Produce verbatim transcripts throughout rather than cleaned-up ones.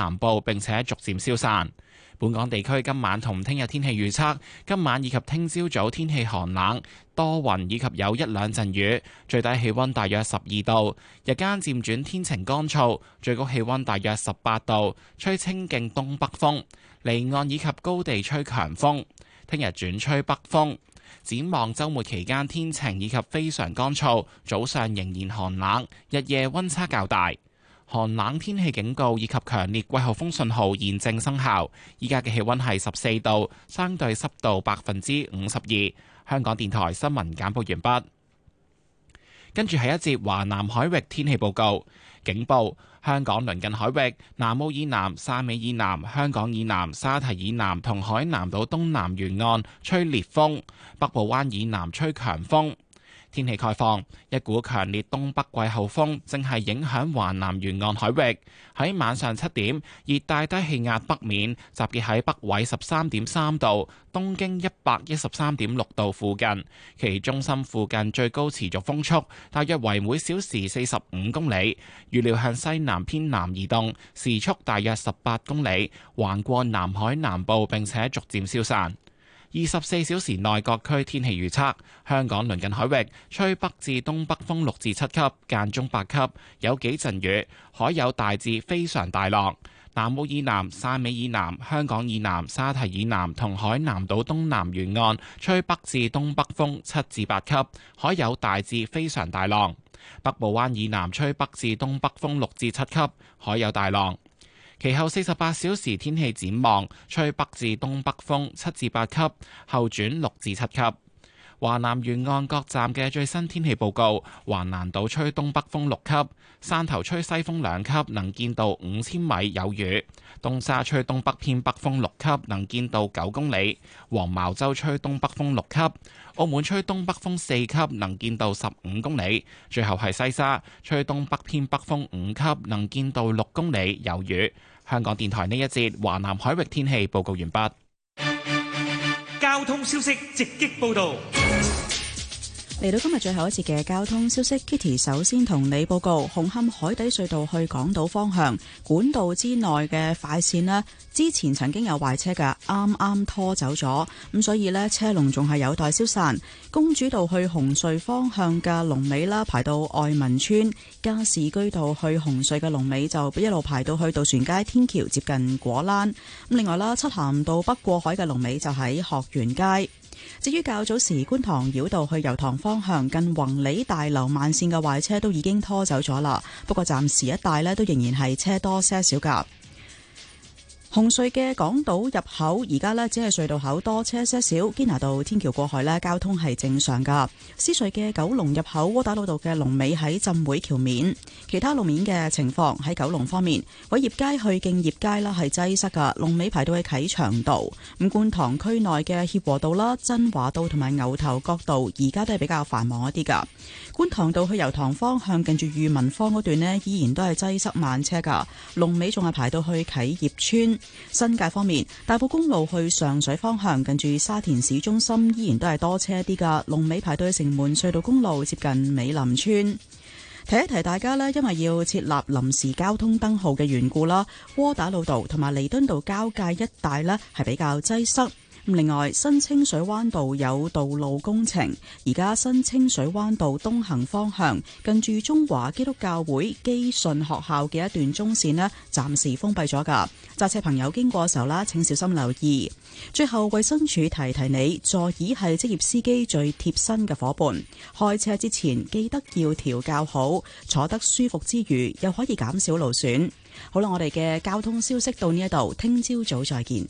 南部，並且逐漸消散。本港地區今晚同聽日天氣預測：今晚以及聽朝早天氣寒冷、多雲以及有一兩陣雨，最低氣溫大約十二度，日間漸轉天晴乾燥，最高氣溫大約十八度，吹清勁東北風，離岸以及高地吹強風。聽日轉吹北風。展望週末期間天晴以及非常乾燥，早上仍然寒冷，日夜溫差較大。寒冷天氣警告以及強烈季候風信號現正生效。依家嘅氣溫係十四度，相對濕度百分之五十二。香港電台新聞簡報完畢。跟住係一節華南海域天氣報告。警報：香港鄰近海域、南澳以南、汕尾以南、香港以南、沙堤以南同海南島東南沿岸吹烈風，北部灣以南吹強風。天氣概況：一股強烈東北季候風正係影響華南沿岸海域。喺晚上七點，熱帶低氣壓北面集結喺北緯十三點三度、東經一百一十三點六度附近，其中心附近最高持續風速大約為每小時四十五公里，預料向西南偏南移動，時速大約十八公里，橫過南海南部並且逐漸消散。二十四小時內各區天氣預測：香港鄰近海域吹北至東北風六至七級，間中八級，有幾陣雨，海有大至非常大浪。南澳以南、汕尾以南、香港以南、沙堤以南同海南島東南沿岸吹北至東北風七至八級，海有大至非常大浪。北部灣以南吹北至東北風六至七級，海有大浪。其後四十八小時天氣展望，吹北至東北風七至八級，後轉六至七級。華南沿岸各站嘅最新天氣報告：橫瀾島吹東北風六級，汕頭吹西風兩級，能見度五千米有雨；東沙吹東北偏北風六級，能見度九公里；黃茅洲吹東北風六級，澳門吹東北風四級，能見度十五公里；最後係西沙吹東北偏北風五級，能見度六公里有雨。香港電台呢一節華南海域天氣報告完畢。 交通消息直擊報道。 嚟到今日最後一節嘅交通消息 ，Kitty 首先同你報告，紅磡海底隧道去港島方向管道之內嘅快線呢，之前曾經有壞車㗎，啱啱拖走咗，咁所以呢，車龍仲係有待消散。公主道去紅隧方向嘅龍尾啦，排到愛民村；加士居道去紅隧嘅龍尾就一路排到去渡船街天橋接近果欄。咁另外啦，漆咸道北過海嘅龍尾就喺學園街。至於較早時觀塘繞道去油塘方向近宏利大樓慢線嘅壞車都已經拖走咗啦，不過暫時一帶呢都仍然係車多些少㗎。紅隧嘅港島入口而家呢只係隧道口多車些少，堅拿道天橋過海呢交通係正常噶。獅隧嘅九龍入口窩打老道嘅龍尾喺浸會橋面，其他路面嘅情況喺九龍方面，偉業街去敬業街啦係擠塞噶，龍尾排到去啟祥道。咁觀塘區內嘅協和道啦、真華道同埋牛頭角道而家都係比較繁忙一啲噶。觀塘道去油塘方向近住裕民坊嗰段呢依然都係擠塞慢車噶，龍尾仲係排到去啟業村。新界方面，大埔公路去上水方向近住沙田市中心依然都係多車啲噶，龍尾排到去城門隧道公路接近美林村。提一提大家呢，因為要設立臨時交通燈號嘅緣故啦，窩打老道同埋彌敦道交界一帶呢係比較擠塞。另外，新清水灣道有道路工程，而家新清水灣道東行方向近住中華基督教會基信學校嘅一段中線呢暫時封閉咗㗎。揸車朋友經過嘅時候啦，請小心留意。最後，衛生署提提你，座椅係職業司機最貼身嘅伙伴，開車之前記得要調校好，坐得舒服之餘又可以減少勞損。好啦，我哋嘅交通消息到呢一度，聽朝早再見。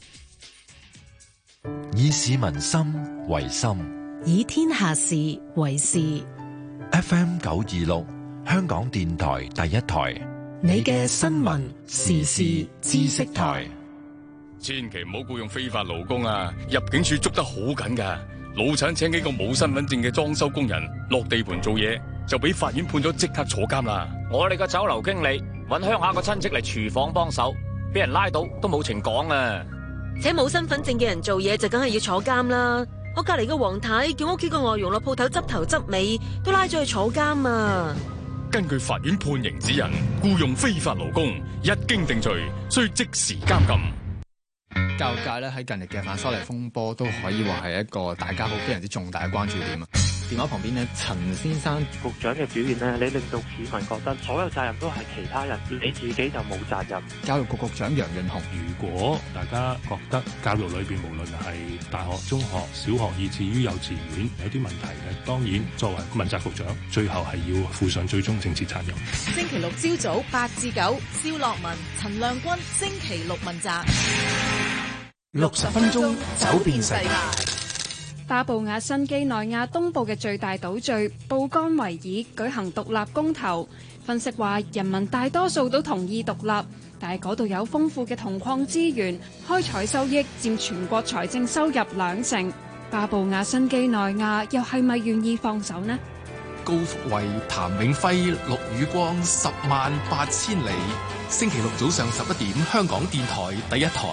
以市民心為心， 以天下事為事。 F M 九二六，香港電台第一台， 你嘅新聞時事知識台。 千祈唔好僱用非法勞工啊！入境處捉得好緊㗎，老闆請幾個冇身份證嘅裝修工人落地盤做嘢，就俾法院判咗即刻坐監啦。 我哋個酒樓經理搵鄉下個親戚嚟廚房幫手，俾人拉到都冇情講啊！ 請冇身份證嘅人做嘢就梗係要坐監啦！我隔籬個黃太叫屋企個外傭落鋪頭執頭執尾，都拉咗去坐監啊！ 根據法院判刑指引僱用非法勞工，一經定罪，需即時監禁。 教育界咧喺近日嘅反修例風波都可以話係一個大家好非常之重大嘅關注點啊！電話旁邊呢，陳先生， 局長嘅表現呢，你令到市民覺得所有責任都係其他人，你自己就冇責任。 教育局局長楊潤雄， 如果大家覺得教育裏邊無論係大學、中學、小學，以至於幼稚園有啲問題嘅，當然作為問責局長，最後係要負上最終政治責任。 星期六朝早八至九，蕭樂文、陳亮君，星期六問責。 六十分鐘走遍世界。 巴布亞新畿內亞東部嘅最大島嶼布干維爾舉行獨立公投，分析話人民大多數都同意獨立，但係嗰度有豐富嘅銅礦資源，開採收益佔全國財政收入兩成。巴布亞新畿內亞又係咪願意放手呢？ 高福慧、譚永輝、陸宇光，十萬八千里。星期六早上十一點，香港電台第一台。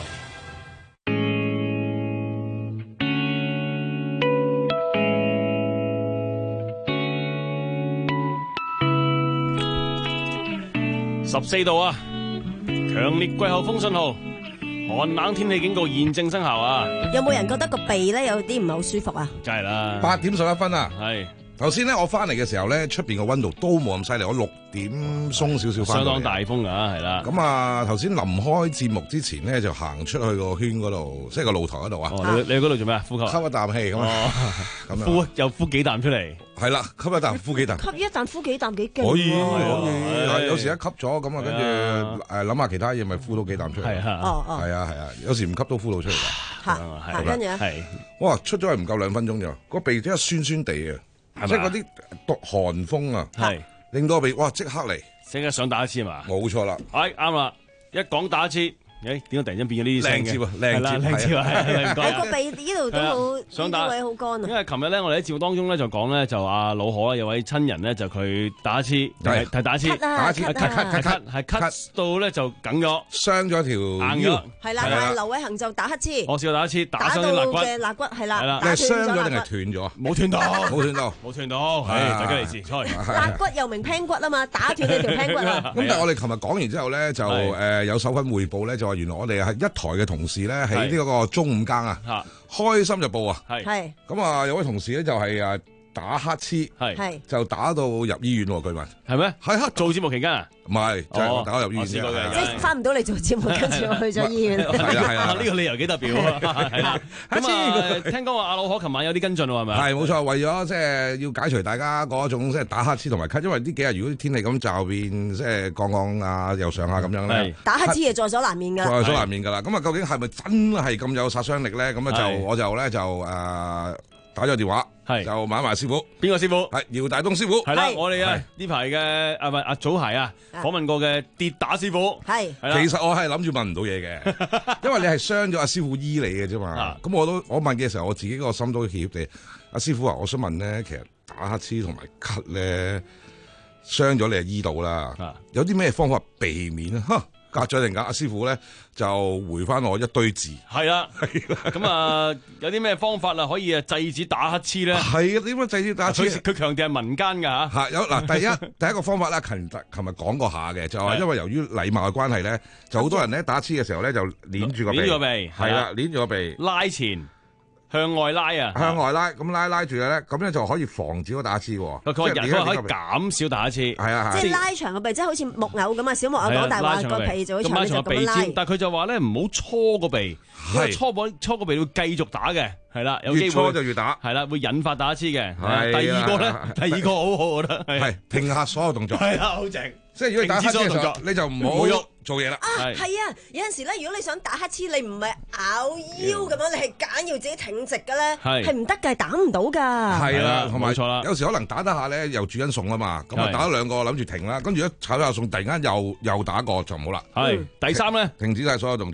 十四度啊！強烈季候風信號，寒冷天氣警告現正生效啊！ 有冇人覺得個鼻咧有啲唔係好舒服啊？ 梗係啦， 八點十一分啊！ 係頭先咧，我翻嚟嘅時候咧，出邊個溫度都冇咁犀利，我六點鬆少少翻嚟。 相當大風啊，係啦。 咁啊，頭先臨開節目之前咧，就行出去個圈嗰度，即係個露台嗰度啊。 哦，你你去嗰度做咩啊？呼吸， 吸一啖氣咁啊，咁樣呼又呼幾啖出嚟。 係啦，吸一啖，呼幾啖。 吸一啖，呼幾啖幾勁。 可以，可以。有時一吸咗咁啊，跟住誒諗下其他嘢，咪呼到幾啖出嚟。 係啊， 哦哦。 係啊係啊，有時唔吸都呼到出嚟㗎。 嚇，係跟住係。 哇！出咗去唔夠兩分鐘咋，個鼻真係酸酸地啊！即係嗰啲毒寒風啊， 係令到個鼻哇即刻嚟， 即刻想打一次嘛？ 冇錯啦， 係啱啦！一講打一次，誒點解突然間變咗呢啲聲嘅？ 靚招啊，靚招， 靚招係。 喺個鼻呢度都好， 想打位好乾啊！ 因為琴日咧，我哋喺節目當中咧就講咧，就阿老何有位親人咧就佢打一次，係係打一次， 打一次， 咳咳咳係咳到咧就梗咗， 傷咗條硬咗。 係啦，但係劉偉恒就打乞嗤， 我試過打一次，打到傷肋骨嘅肋骨係啦， 你係傷咗定係斷咗？ 冇斷到， 冇斷到， 冇斷到，係大家嚟自，sorry。 肋骨又名聽骨啊嘛，打斷你條聽骨啊！ 咁但係我哋琴日講完之後咧，就誒有手份匯報咧，就話原來我哋係一台嘅同事咧喺呢個中午更啊，開心日報啊， 係咁啊有位同事咧就係誒打乞嗤， 係就打到入醫院喎，據聞係咩？ 係啊， 做節目期間啊？ 唔係，就係打入醫院啫。 即係翻唔到嚟做節目，跟住我去咗醫院。 係啊係啊， 呢個理由幾特別啊！係啦，咁啊，聽講話阿老可琴晚有啲跟進喎，係咪？ 係冇錯，為咗即係要解除大家嗰種即係打乞嗤同埋咳，因為呢幾日如果天氣咁驟變，即係降降啊又上下咁樣咧， 打乞嗤係在所難免㗎。 在所難免㗎啦。咁啊，究竟係咪真係咁有殺傷力咧？咁啊就我就咧就誒打咗電話。係就問埋師傅， 邊個師傅？ 係姚大東師傅。 係啦，我哋啊呢排嘅啊唔係阿祖鞋啊訪問過嘅跌打師傅。 係， 其實我係諗住問唔到嘢嘅，因為你係傷咗阿師傅醫你嘅啫嘛。咁我都我問嘅時候，我自己個心都怯怯地。阿師傅話：我想問咧，其實打乞嗤同埋咳咧，傷咗你係醫到啦。有啲咩方法避免啊？隔咗陣間，阿師傅咧就回翻我一堆字。 係啦，咁啊有啲咩方法啊可以啊制止打乞嗤咧？ 係啊，點樣制止打乞嗤？ 佢強調係民間㗎嚇。 嚇有嗱，第一第一個方法咧，琴琴日講過下嘅，就係因為由於禮貌嘅關係咧，就好多人咧打乞嗤嘅時候咧就捏住個鼻， 捏住個鼻， 係啦，捏住個鼻， 拉前。向外拉啊！ 向外拉，咁拉拉住咧，咁咧就可以防止個打乞嗤喎。 佢話人佢可以減少打乞嗤， 係啊， 即係拉長個鼻，即係好似木偶咁啊！小木偶講大話個鼻就好長，就咁拉。 但係佢就話咧唔好搓個鼻，因為搓個搓個鼻會繼續打嘅，係啦，有機會越搓就越打， 係啦，會引發打乞嗤嘅。第二個咧，第二個好好，我覺得係停下所有動作， 係啦，好正。 即係如果你打乞嗤嘅時候，你就唔好喐做嘢啦。 啊，係啊，有陣時咧，如果你想打乞嗤，你唔係咬腰咁樣，你係揀要自己挺直嘅咧，係唔得㗎，係打唔到㗎。 係啦，同埋冇錯啦。 有時可能打得下咧，又煮緊餸啊嘛，咁啊打咗兩個諗住停啦，跟住一炒下餸，突然間又又打過就唔好啦。 係第三咧， 停止晒所有動作。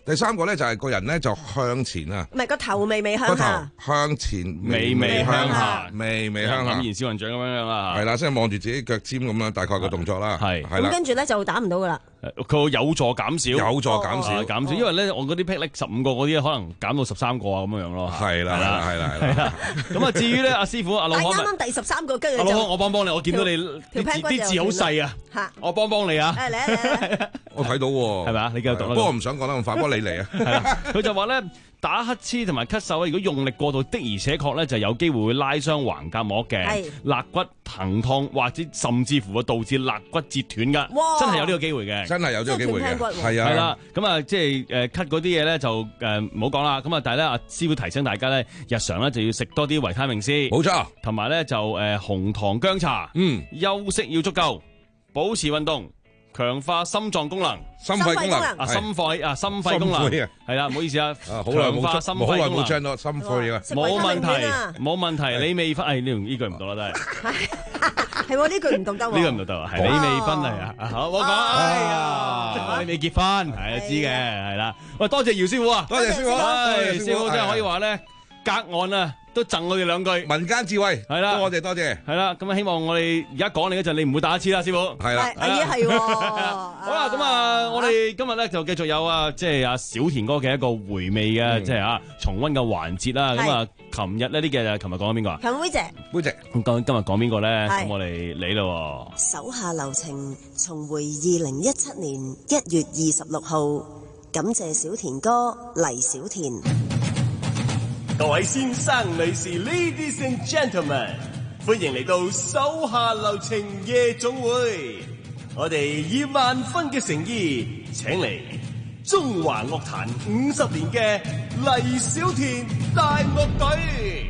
第三個咧就係個人咧就向前啊， 唔係個頭微微個頭向下， 向前， 微微向下， 微微向下， 黯然小雲像咁樣樣啦。 係啦，即係望住自己腳尖咁樣，大概個動作啦。係係啦。 咁跟住咧就打唔到噶啦。 佢有助減少， 有助減少減少，因為咧我嗰啲霹靂十五個嗰啲可能減到十三個啊咁樣樣咯。 係啦係啦係啦係啦。 咁啊，至於咧阿師傅阿老啱啱第十三個跟住阿老我幫幫你，我見到你啲字啲字好細啊，我幫幫你啊。 嚟嚟嚟， 我睇到喎， 係咪啊？你繼續讀啦。 不過我唔想講得咁快，不過你嚟啊。 係啦，佢就話咧打乞嗤同埋咳嗽咧，如果用力過度的而且確咧就有機會會拉傷橫膈膜嘅肋骨疼痛，或者甚至乎會導致肋骨折斷噶，真係有呢個機會嘅， 真係有呢個機會嘅，係啊， 係啦，咁啊即係誒咳嗰啲嘢咧就誒唔好講啦，咁啊但係咧阿師傅提醒大家咧，日常咧就要食多啲維他命 C， 冇錯， 同埋咧就誒紅糖薑茶， 嗯， 休息要足夠，保持運動。強化心臟功能、 心肺功能啊，心肺啊，心肺功能係啦，唔好意思啊， 好耐冇化心肺功能， 好耐冇將到心肺啊， 冇問題，冇問題，你未分，誒呢呢句唔到啦，真係， 係喎呢句唔讀得喎， 呢句唔讀得啊，係你未婚係啊，好我講，哎呀，你未結婚係啊知嘅係啦，喂多謝姚師傅啊， 多謝師傅， 係師傅真係可以話咧，隔岸啊。都贈我哋兩句民間智慧， 係啦， 多謝多謝， 係啦，咁啊希望我哋而家講你嗰陣，你唔會打一次啦，師傅， 係啦， 係啊係喎， 好啦，咁啊，我哋今日咧就繼續有啊，即係阿小田哥嘅一個回味嘅，即係啊重溫嘅環節啦。咁啊，琴日呢啲嘅，琴日講緊邊個啊？ 琴妹姐， 妹姐， 咁今今日講邊個咧？咁我哋嚟咯。 手下留情，重回二零一七年一月二十六號，感謝小田哥黎小田。 各位先生、女士 ，Ladies and Gentlemen， 歡迎嚟到手下留情夜總會。我哋以萬分嘅誠意，請嚟中華樂壇五十年嘅黎小田大樂隊。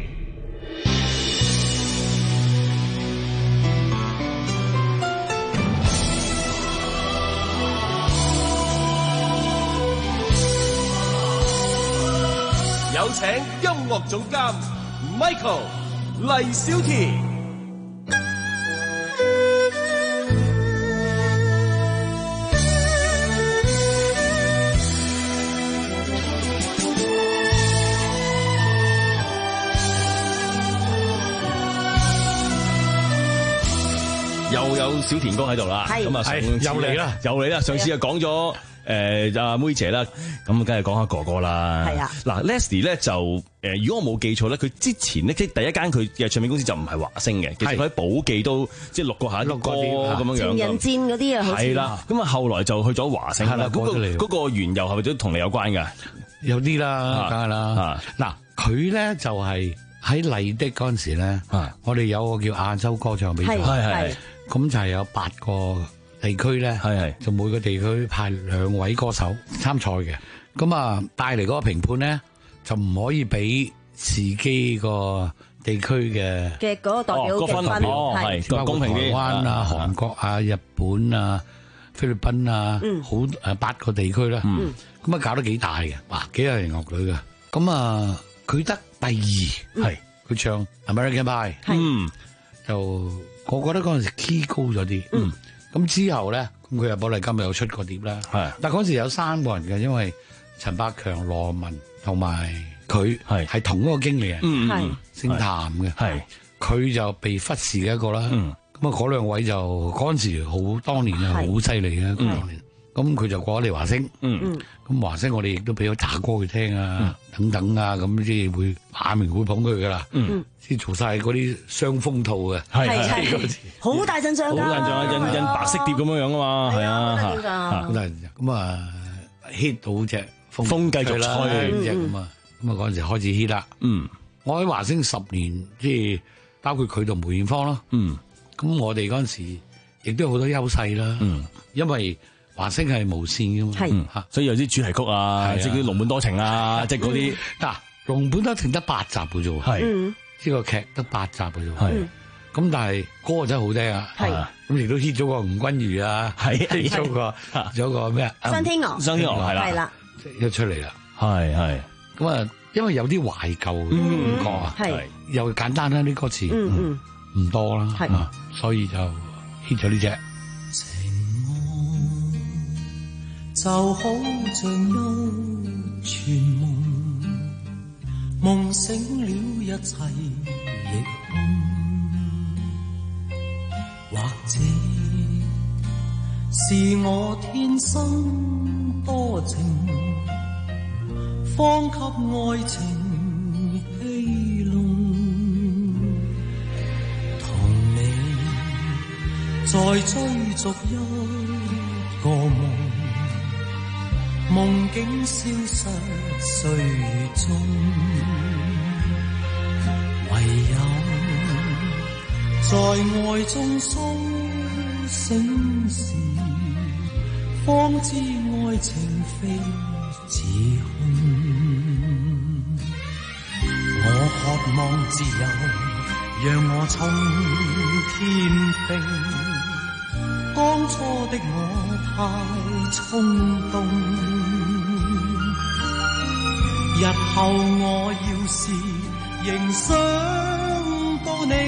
有請音樂總監 Michael 黎小田。 又有小田哥喺度啦，咁啊上次又嚟啦， 又嚟啦！上次就講咗誒阿妹姐啦，咁梗係講下哥哥啦。 係啊， 嗱 Leslie 咧就誒，如果我冇記錯咧，佢之前咧即係第一間佢嘅唱片公司就唔係華星嘅，其實佢喺寶記都即係錄過下一啲歌咁樣樣。 情人戰嗰啲啊，好似係啦，咁啊後來就去咗華星啦。嗰個嗰個緣由係咪都同你有關㗎？ 有啲啦，梗係啦。嗱，佢咧就係喺麗的嗰陣時咧，我哋有個叫亞洲歌唱比賽， 係係。 咁就係有八個地區咧，係係就每個地區派兩位歌手參賽嘅。咁啊，帶嚟嗰個評判咧，就唔可以俾自己個地區嘅嘅嗰個代表嘅分， 係公平啲。 台灣啊、韓國啊、日本啊、菲律賓啊，好誒八個地區啦。咁啊搞得幾大嘅，哇幾有型樂隊嘅。咁啊，佢得第二，係佢唱 American Pie，嗯，就。我覺得嗰陣時 key 高咗啲，嗯，咁之後咧，咁佢又寶麗金又出過碟啦，係，但嗰陣時有三個人嘅，因為陳百強、羅文同埋佢係係同一個經理人，嗯嗯，姓譚嘅，係，佢就被忽視嘅一個啦，嗯，咁啊嗰兩位就嗰陣時好當年啊好犀利嘅，當年，咁佢就過咗嚟華星，嗯嗯，咁華星我哋亦都俾咗打歌佢聽啊，等等啊，咁即係會馬明會捧佢噶啦，嗯。先做晒嗰啲雙風套嘅， 係係好大陣仗㗎， 好大陣仗啊！印印白色碟咁樣樣啊嘛，係啊， 好大陣仗。咁啊 hit 到隻風風繼續吹咁啊，咁啊嗰陣時開始 hit 啦。嗯，我喺華星十年，即係包括佢同梅艷芳咯。嗯，咁我哋嗰陣時亦都有好多優勢啦。嗯，因為華星係無線㗎嘛， 係嚇，所以有啲主題曲啊，即係啲《儂本多情》啊，即係嗰啲嗱，《儂本多情》得八集嘅啫喎，係。呢個劇得八集嘅啫，係咁，但係歌真係好聽啊！係咁亦都 hit 咗個吳君如啊，係 hit 咗個咗個咩啊？ 雙天鵝， 雙天鵝係啦， 係啦， 一出嚟啦， 係係咁啊！因為有啲懷舊嘅感覺啊，係又簡單啦，啲歌詞嗯嗯唔多啦，係啊，所以就 hit 咗呢隻。 情就好像一串夢，夢醒了一切亦空，或者是我天生多情，方給愛情戲弄，同你再追逐一個夢，夢境消失歲月中，唯有在愛中甦醒時，方知愛情非自空。我渴望自由，讓我衝天飛，當初的我太衝動，日後我要是仍想到你，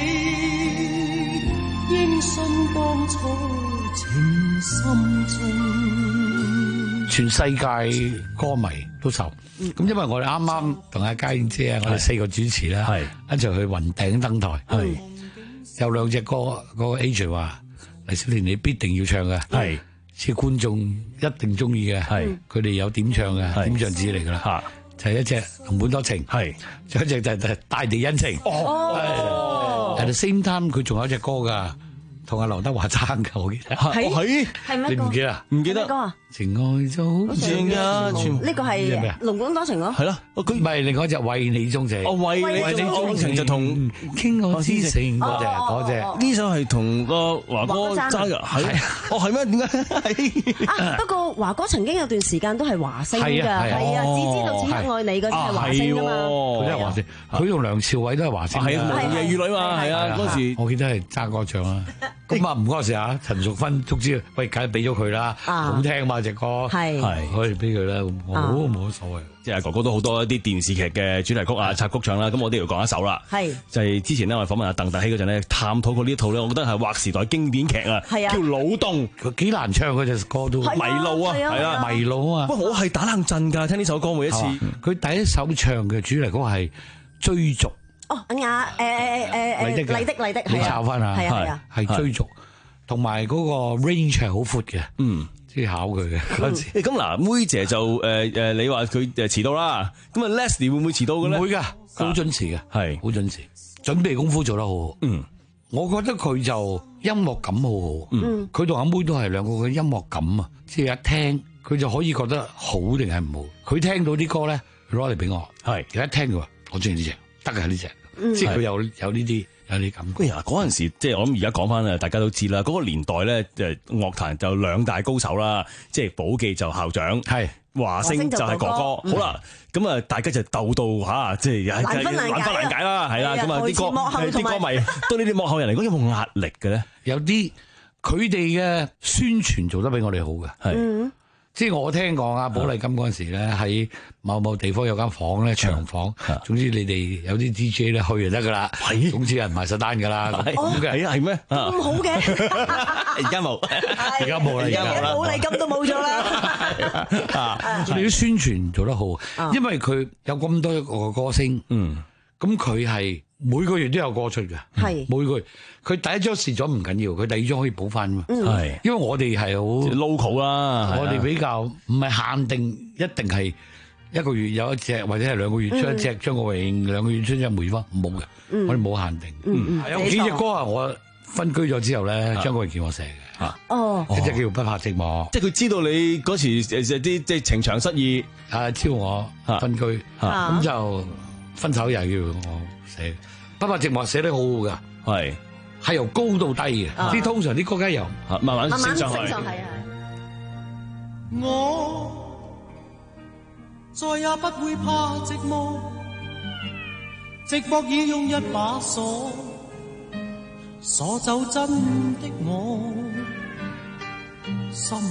應信當初情深中。 全世界歌迷都受，咁、嗯、因為我哋啱啱同阿嘉燕姐啊，我哋四個主持啦，一齊去雲頂登台，有兩隻歌，嗰、那個 Agent 話黎小田你必定要唱嘅，係似觀眾一定中意嘅，係佢哋有點唱嘅，點唱紙嚟噶啦，就係、是、一隻《儂本多情》，係仲有一隻就係《大地恩情》。哦，at the same time 佢仲有一隻歌噶，同阿劉德華爭噶，我記得係係咩？你唔記得？唔記得歌啊？情愛就好情啊！ 呢個係《儂本多情》咯，係咯。佢唔係另外一隻為你鍾情，哦為你鍾情就同傾我之情嗰隻嗰隻。 呢首係同個華哥爭嘅，係哦係咩？點解？ 啊不過華哥曾經有段時間都係華星㗎，係啊，只知道只有愛你嗰啲係華星㗎嘛。 佢都係華星，佢同梁朝偉都係華星。 係啊，夜與女嘛，係啊，嗰時我記得係爭歌唱啦。咁啊唔嗰時啊，陳淑芬足之喂，梗係俾咗佢啦，好聽嘛隻歌，係可以俾佢啦，好冇乜所謂。 即係哥哥都好多一啲電視劇嘅主題曲啊、插曲唱啦，咁我都要講一首啦。係就係之前咧，我哋訪問阿鄧達希嗰陣咧，探討過呢一套咧，我覺得係劃時代經典劇啊，叫《腦洞》， 佢幾難唱嗰隻歌都迷路啊，係啊， 迷路啊。 不過我係打冷震㗎，聽呢首歌每一次。 佢第一首唱嘅主題曲係追逐。 哦，雅誒誒誒誒麗的麗的麗的， 你抄翻下， 係啊係追逐，同埋嗰個 range 係好闊嘅，嗯，即係考佢嘅嗰陣時。 咁嗱，妹姐就誒誒，你話佢誒遲到啦，咁啊 Leslie 會唔會遲到嘅咧？ 唔會㗎，好準時嘅，係好準時，準備功夫做得好好。嗯，我覺得佢就音樂感好好。嗯，佢同阿妹都係兩個嘅音樂感啊，即係一聽佢就可以覺得好定係唔好。佢聽到啲歌咧，攞嚟俾我，係而家一聽佢話我中意呢隻。得嘅呢隻，即係佢有有呢啲有啲感覺。 嗱嗰陣時，即係我諗而家講翻啊，大家都知啦。嗰、那個年代咧，誒樂壇就兩大高手啦，即係寶記就校長，係華星就係哥哥。哥哥好啦，咁啊，大家就鬥到嚇，即係難分難解，難解啦，係啦。咁啊，啲歌啲歌迷對呢啲幕後人嚟講有冇壓力嘅咧？ 有啲佢哋嘅宣傳做得比我哋好嘅，係。嗯即係我聽講啊，寶麗金嗰陣時咧，喺某某地方有間房咧，長房。總之你哋有啲 D J 咧去就得噶啦。係，總之係賣實單噶啦。咁嘅係咩？ 咁好嘅。 而家冇， 而家冇啦，而家冇啦。 寶麗金都冇咗啦。 啊，佢哋啲宣傳做得好，因為佢有咁多個歌星。嗯，咁佢係每個月都有歌出嘅。係，每個月。佢第一張蝕咗唔緊要，佢第二張可以補翻嘛。係，因為我哋係好 local 啦， 我哋比較唔係限定，一定係一個月有一隻，或者係兩個月出一隻張國榮，兩個月出一隻梅花，冇嘅，我哋冇限定。嗯，有幾隻歌啊，我分居咗之後咧，張國榮叫我寫嘅。嚇，哦，一隻叫不怕寂寞， 即係佢知道你嗰時誒啲即係情場失意， 啊招我分居，咁就分手又係叫我寫。不怕寂寞寫得好好㗎，係。係由高到低嘅，啲通常啲歌梗係由慢慢升上去。 我再也不會怕寂寞，寂寞已用一把鎖鎖走真的我，心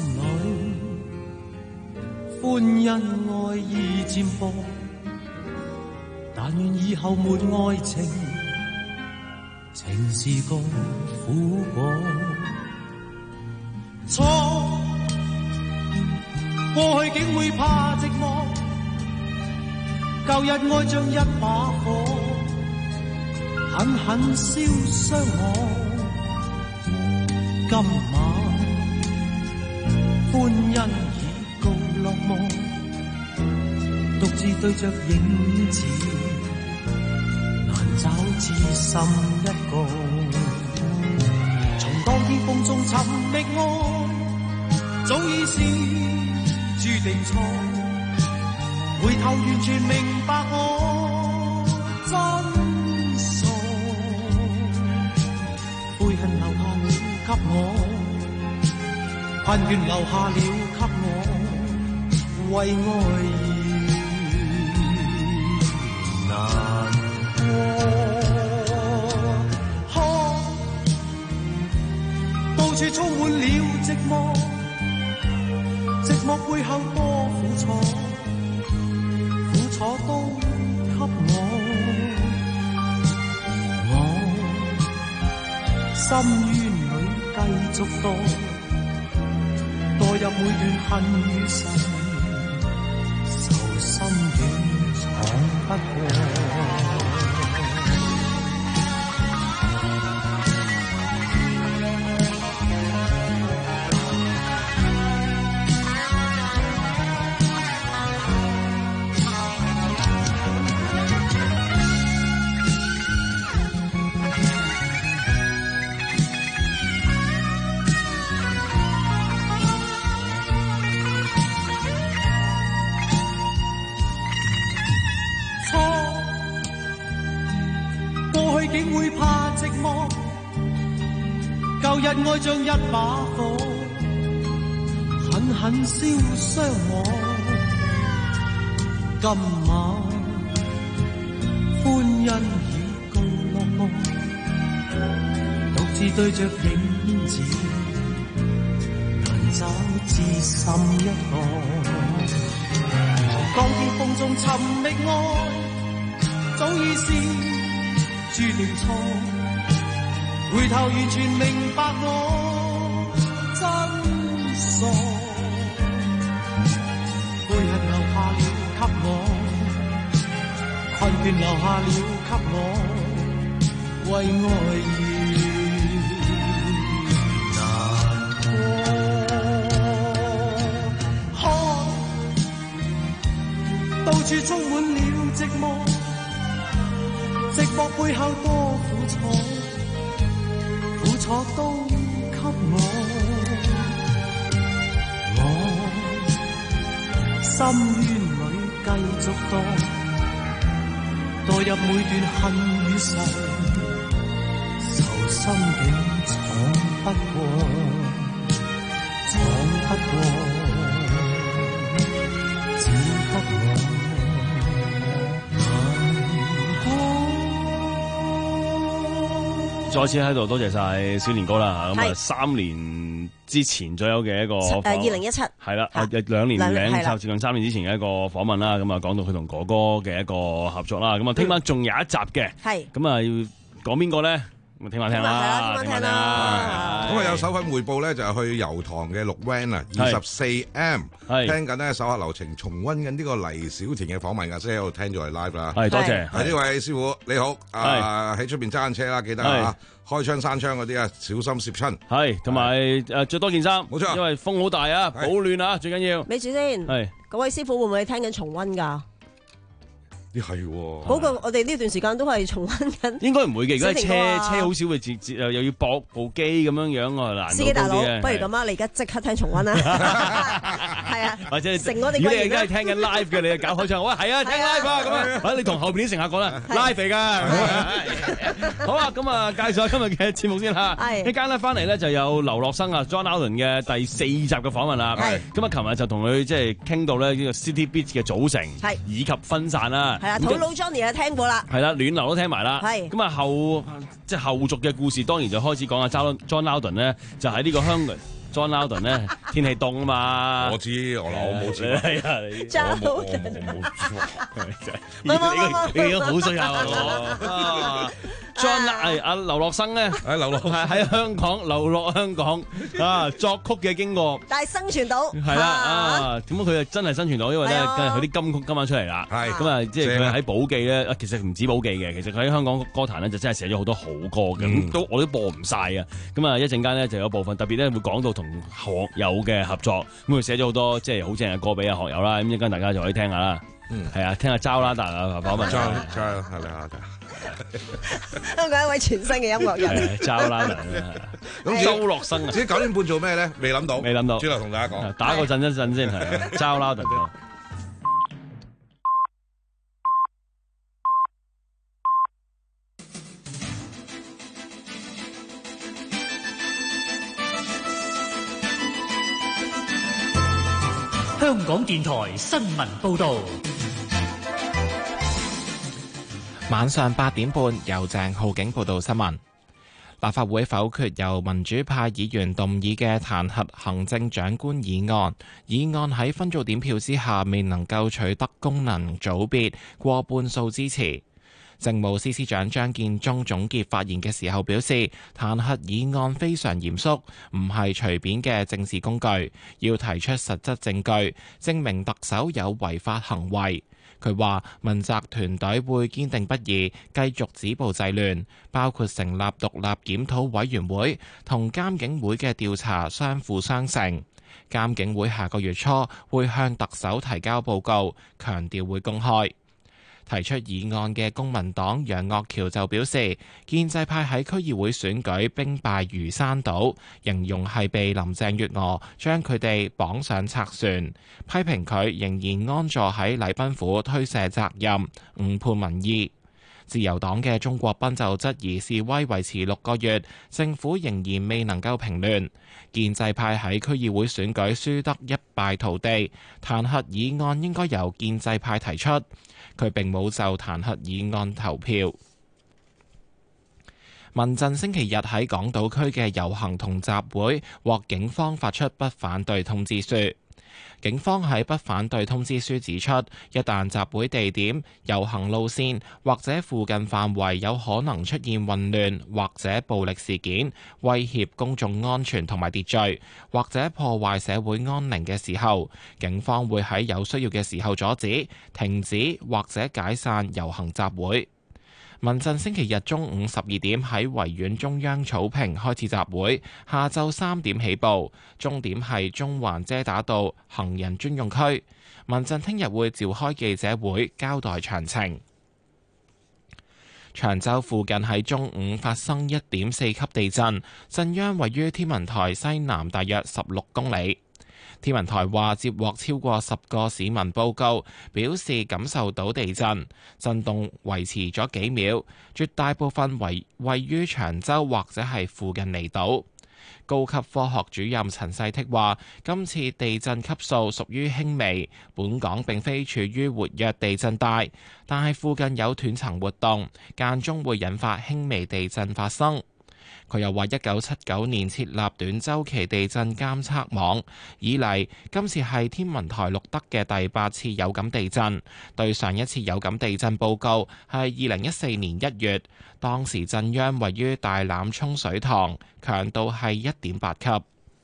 裏歡欣愛意漸薄，但願以後沒愛情。情是個苦果，錯過去竟會怕寂寞，舊日愛像一把火，狠狠燒傷我。今晚歡欣已告落幕，獨自對着影子，難找知心一個。從當天風中尋覓愛，早已是注定錯，回頭完全明白我真相，悔恨留下了給我，困倦留下了給我，為愛而難過。看，到處充滿了寂寞，寂寞背後多苦楚，苦楚都給我，我心淵裏繼續墮，墮入每段恨與愁，愁心境闖不過。竟會怕寂寞，舊日愛像一把火，狠狠燒傷我。今晚歡欣已告落幕，獨自對着影子，難找知心一個。從當天風中尋覓愛，早已是注定錯，回頭完全明白我真傻，悔恨留下了給我，困倦留下了給我，為愛而難過。看，到處充滿了寂寞，寂寞背後多苦楚，苦楚都給我，我心淵裏繼續墮，墮入每段恨與愁，愁心境闖不過，闖不過，只得我。 再次喺度多謝晒小年哥啦，咁啊三年之前左右嘅一個誒二零一七係啦，兩年零差接近三年之前嘅一個訪問啦，咁啊講到佢同哥哥嘅一個合作啦，咁啊聽晚仲有一集嘅，係咁啊要講邊個咧？咁啊聽晚聽啦，聽晚聽啦， 咁啊有首份匯報咧，就係去油塘嘅綠 van 啊，二十四 M 聽緊呢手下留情，重溫緊呢個黎小田嘅訪問噶，即係喺度聽咗嚟 live 啦。係多謝，係呢位師傅你好，啊喺出邊揸緊車啦，記得啊，開窗閂窗嗰啲啊，小心攝親。係，同埋誒着多件衫，冇錯，因為風好大啊，保暖啊，最緊要。咪住先，係嗰位師傅會唔會聽緊重溫噶？啲係喎，嗰個我哋呢段時間都係重溫緊。應該唔會嘅，而家車車好少會接接又又要駁部機咁樣樣啊，難。司機大佬，不如咁啊，你而家即刻聽重溫啦。係啊，或者成我哋。如果你而家係聽緊 live 嘅，你就搞開場。喂，係啊，聽 live 啊，咁啊，或者你同後邊啲乘客講啦 ，live 嚟㗎。好啊，咁啊，介紹下今日嘅節目先嚇。係。一間咧翻嚟咧就有劉樂生啊 ，John Alden 嘅第四集嘅訪問啦。係。咁啊，琴日就同佢即係傾到咧呢個 City Beat 嘅組成，係以及分散啦。係啊，土佬 Johnny 啊聽過啦，係啦，暖流都聽埋啦，係咁啊後即係後續嘅故事，當然就開始講啊 John John Alden 咧，就喺呢個香港 John Loudon 咧，天氣凍啊嘛。 我知，我我冇知。 係啊，你 John 我冇冇你你你好衰下喎。John 係阿劉樂生咧， 喺劉樂係喺香港流落香港啊，作曲嘅經過。 但係生存到係啦啊，點解佢係真係生存到？因為咧，佢啲金曲今晚出嚟啦。係咁啊，即係佢喺寶記咧，其實唔止寶記嘅，其實佢喺香港歌壇咧就真係寫咗好多好歌嘅，咁都我都播唔晒啊。咁啊，一陣間咧就有部分特別咧會講到同學友嘅合作，咁佢寫咗好多即係好正嘅歌俾阿學友啦。咁一陣間大家就可以聽下啦。嗯，係啊，聽下周啦，大家訪問。 周周係咪啊？ 香港一位全新嘅音樂人。 周啦，咁周樂生啊， 自己九點半做咩咧？未諗到， 未諗到。 轉頭同大家講， 打個陣一陣先係。周啦，等陣。 香港電台新聞報導。 晚上八點半，由鄭浩景報道新聞。立法會否決由民主派議員動議嘅彈劾行政長官議案，議案喺分組點票之下未能夠取得功能組別過半數支持。政務司司長張建宗總結發言嘅時候表示，彈劾議案非常嚴肅，唔係隨便嘅政治工具，要提出實質證據，證明特首有違法行為。佢話問責團隊會堅定不移繼續止暴制亂，包括成立獨立檢討委員會，同監警會嘅調查相輔相成。監警會下個月初會向特首提交報告，強調會公開。提出議案嘅公民黨楊岳橋就表示，建制派喺區議會選舉兵敗如山倒，形容係被林鄭月娥將佢哋綁上賊船，批評佢仍然安坐喺禮賓府推卸責任，誤判民意。自由黨嘅鍾國斌就質疑示威維持六個月，政府仍然未能夠平亂。建制派喺區議會選舉輸得一敗塗地，彈劾議案應該由建制派提出。佢並冇就彈劾議案投票。民陣星期日喺港島區嘅遊行同集會獲警方發出不反對通知書。警方喺不反對通知書指出，一旦集會地點、遊行路線或者附近範圍有可能出現混亂或者暴力事件，威脅公眾安全同埋秩序，或者破壞社會安寧嘅時候，警方會喺有需要嘅時候阻止、停止或者解散遊行集會。民陣星期日中午十二點喺維園中央草坪開始集會，下晝三點起步，終點係中環遮打道行人專用區。民陣聽日會召開記者會交代詳情。長洲附近喺中午發生一點四級地震，震央位於天文台西南大約十六公里。天文台話接獲超過十個市民報告，表示感受到地震，震動維持咗幾秒，絕大部分位位於長洲或者係附近離島。高級科學主任陳世剔話，今次地震級數屬於輕微，本港並非處於活躍地震帶，但係附近有斷層活動，間中會引發輕微地震發生。佢又話：一九七九年設立短週期地震監測網以嚟，今次係天文台錄得嘅第八次有感地震。對上一次有感地震報告係二零一四年一月，當時震央位於大欖涌水塘，強度係一點八級。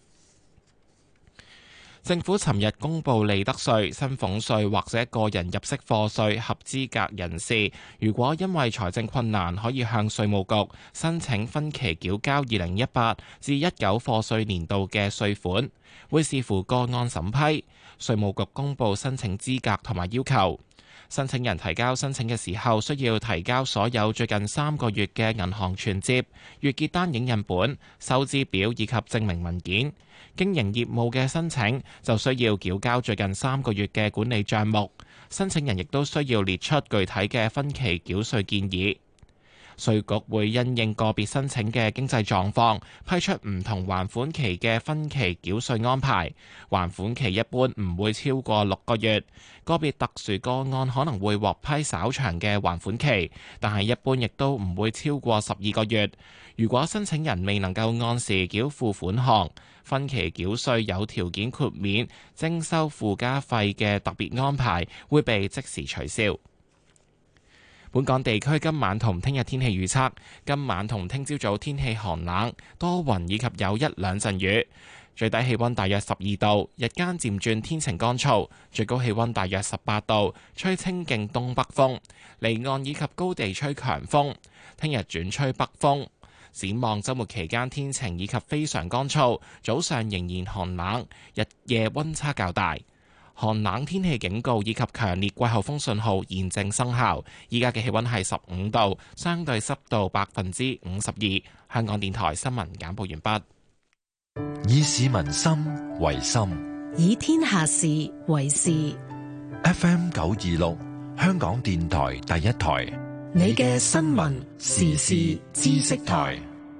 政府尋日公布利得稅、薪俸稅或者個人入息課稅合資格人士，如果因為財政困難，可以向稅務局申請分期繳交二零一八至一九課稅年度嘅稅款，會視乎個案審批。稅務局公布申請資格同埋要求。申請人提交申請嘅時候，需要提交所有最近三個月嘅銀行存摺、月結單影印本、收支表以及證明文件。經營業務嘅申請就需要繳交最近三個月嘅管理帳目。申請人亦都需要列出具體嘅分期繳稅建議。 稅局會因應個別申請嘅經濟狀況，批出唔同還款期嘅分期繳稅安排。還款期一般唔會超過六個月，個別特殊個案可能會獲批稍長嘅還款期，但係一般亦都唔會超過十二個月。如果申請人未能夠按時繳付款項，分期繳稅有條件豁免徵收附加費嘅特別安排會被即時取消。本港地區今晚同聽日天氣預測：今晚同聽朝早天氣寒冷，多雲以及有一兩陣雨，最低氣溫大約十二度，日間漸轉天晴乾燥，最高氣溫大約十八度，吹清勁東北風，離岸以及高地吹強風。聽日轉吹北風。展望週末期間天晴以及非常乾燥，早上仍然寒冷，日夜溫差較大。寒冷天氣警告以及強烈季候風信號現正生效。依家嘅氣溫係十五度，相對濕度百分之五十二。香港電台新聞簡報完畢。 以市民心為心， 以天下事為事。 F M 九二六，香港電台第一台。 你嘅新聞時事知識台。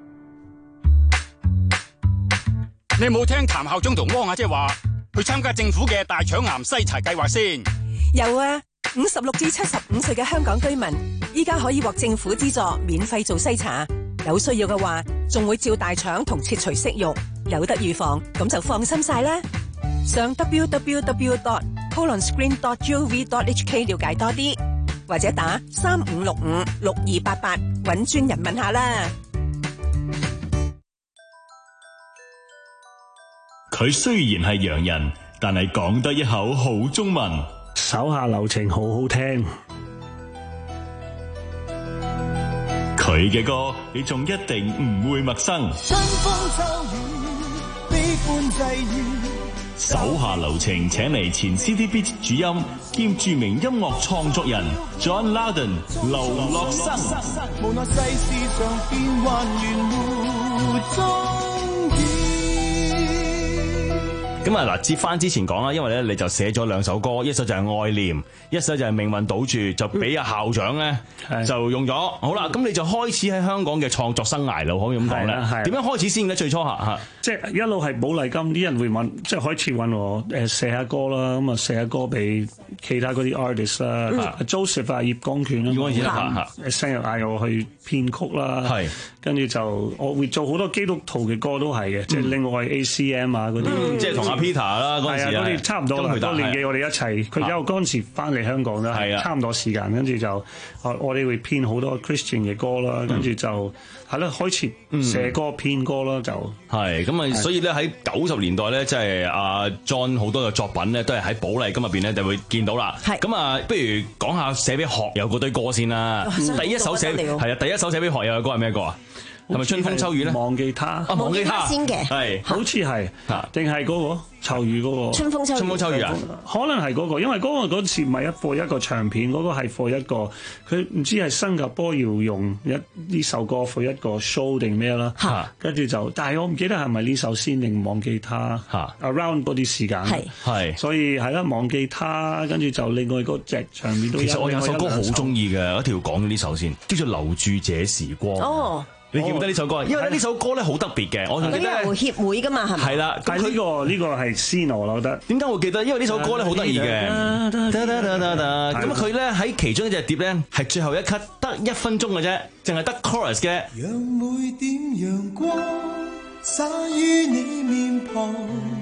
你有冇聽譚校長同汪阿姐話去參加政府嘅大腸癌篩查計劃先？ 有啊，五十六至七十五歲嘅香港居民依家可以獲政府資助免費做篩查，有需要嘅話仲會照大腸同切除息肉，有得預防，咁就放心晒啦。上 w w w dot colon screen dot gov dot h k 了解多啲。或者打三五六五六二八八揾專人問下啦。 佢雖然係洋人，但係講得一口好中文。 手下留情好好聽。 佢嘅歌你仲一定唔會陌生。 春風秋雨，悲歡際遇。 手下留情，請嚟前 City Beat 主音兼著名音樂創作人 John Loudon 劉樂生。 無奈世事上變幻緣沒終結。 咁啊嗱，接翻之前講啦，因為咧你就寫咗兩首歌，一首就係愛念，一首就係命運賭注，就俾阿校長咧、嗯、就用咗。好啦，咁你就開始喺香港嘅創作生涯啦，可以咁講咧。點樣開始先咧？最初嚇嚇， 即係一路係寶麗金啲人會問，即係開始揾我誒寫下歌啦，咁啊寫下歌俾其他嗰啲 artist 啦、嗯、，Joseph 啊葉光權啦，葉光權成日嗌我去編曲啦，跟住就我會做好多基督徒嘅歌都係嘅、嗯，即係另外 A C M 啊嗰啲、嗯，即係同阿 Peter 啦嗰陣時啊，嗰啲差唔多啦，嗰年紀我哋一齊，佢因為嗰陣時翻嚟香港啦，差唔多時間，跟住就我哋會編好多 Christian 嘅歌啦，跟、嗯、住就係咯開始寫歌編歌啦，就係咁啊，所以咧喺九十年代咧，即係阿 John 好多嘅作品咧，都係喺寶麗金入邊咧就會見到啦。咁啊，不如講下寫俾學友嗰堆歌先啦。第一首寫係啊，第一首寫俾學友嘅歌係咩歌啊？係咪春風秋雨咧？ 忘記他啊，忘記他先嘅， 係好似係，定係嗰個秋雨嗰個？ 春風秋雨， 春風秋雨啊？可能係嗰個，因為嗰個嗰次唔係一課一個長片，嗰個係課一個，佢唔知係新加坡要用一呢首歌課一個 show 定咩啦？跟住就，但係我唔記得係咪呢首先定忘記他？around 嗰啲時間係係，所以係啦，忘記他，跟住就另外嗰隻場面都有。 其實我有首歌好中意嘅，一定要講呢首先，叫做留住這時光。哦。你記唔記得呢首歌？因為呢首歌咧好特別嘅，我仲記得。 嗰啲協會噶嘛，係咪？ 係啦， 但係呢個呢個係 Sino，我覺得。點解會記得？因為呢首歌咧好得意嘅。咁佢咧喺其中一隻碟咧係最後一 cut 得一分鐘嘅啫，淨係得 chorus 嘅。 讓每點陽光灑於你面龐，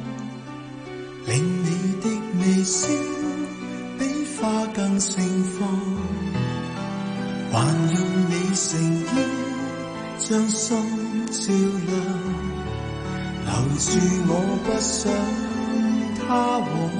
令你的微笑比花更盛放，還用你誠意將心照亮，留住我不想他往。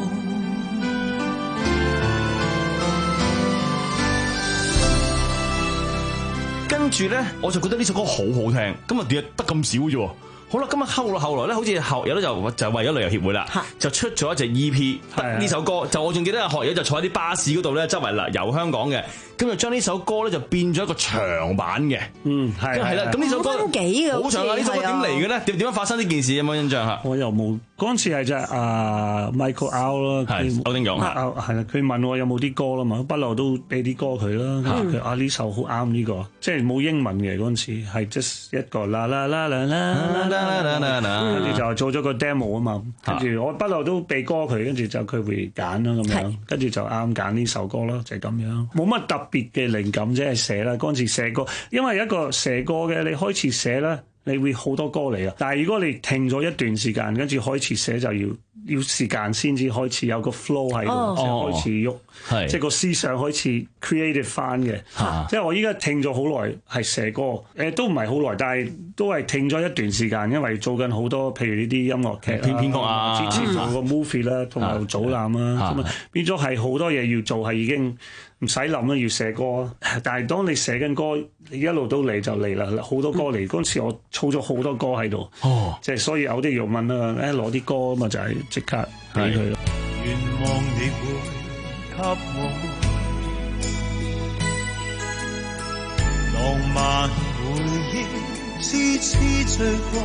跟住咧，我就覺得呢首歌好好聽，咁啊點解得咁少啫？好啦，今日後來後來咧，好似學友咧就就為咗旅遊協會啦，就出咗一隻 E P， 呢首歌就我仲記得阿學友就坐喺啲巴士嗰度咧，周圍嗱遊香港嘅，咁就將呢首歌咧就變咗一個長版嘅， 嗯係係啦，咁呢首歌好長啊！呢首歌點嚟嘅咧？點點樣發生呢件事？有冇印象嚇？ 我又冇嗰陣時係就係啊 Michael Au 啦， 係歐丁勇啊係啦，佢問我有冇啲歌啦嘛，不嬲都俾啲歌佢啦。佢啊呢首好啱呢個，即係冇英文嘅嗰陣時，係 just 一個啦啦啦啦啦啦啦，跟住就做咗個 demo 啊嘛。跟住我不嬲都俾歌佢，跟住就佢會揀啦咁樣，跟住就啱揀呢首歌咯，就係咁樣。冇乜特別嘅靈感啫，係寫啦。嗰陣時寫歌，因為一個寫歌嘅，你開始寫咧，你會好多歌嚟啊。但係如果你停咗一段時間，跟住開始寫就要要時間先至開始有個 flow 喺度，先、哦、開始喐，哦、即係個思想開始 creative 翻嘅。啊、即係我依家停咗好耐係寫歌，誒都唔係好耐，但係都係停咗一段時間，因為做緊好多譬如呢啲音樂劇編編曲啊，之前做個 movie 啦，同埋早覽啦，咁啊變咗係好多嘢要做，係已經唔使諗啦，要寫歌。但係當你寫緊歌，你一路都嚟就嚟啦，好多歌嚟。嗰陣、嗯、時我儲咗好多歌喺度，哦、即係所以有啲要問啦，誒攞啲歌啊嘛，就係即刻俾佢咯。願望你會給我浪漫回憶，痴痴醉過，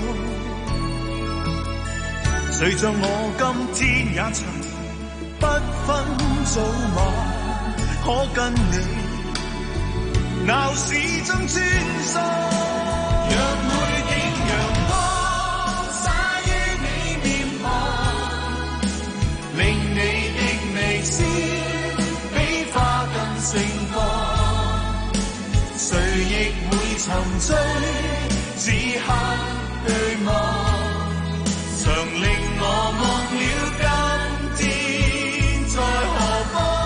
誰像我今天也曾不分早晚。可跟你鬧市中穿梭，讓每點陽光灑於你面龐，令你的微笑比花更盛放。誰亦會沉醉，此刻對望，常令我忘了今天在何方。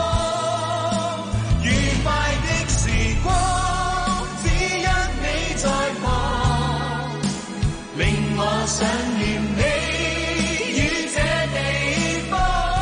想念你於這地方，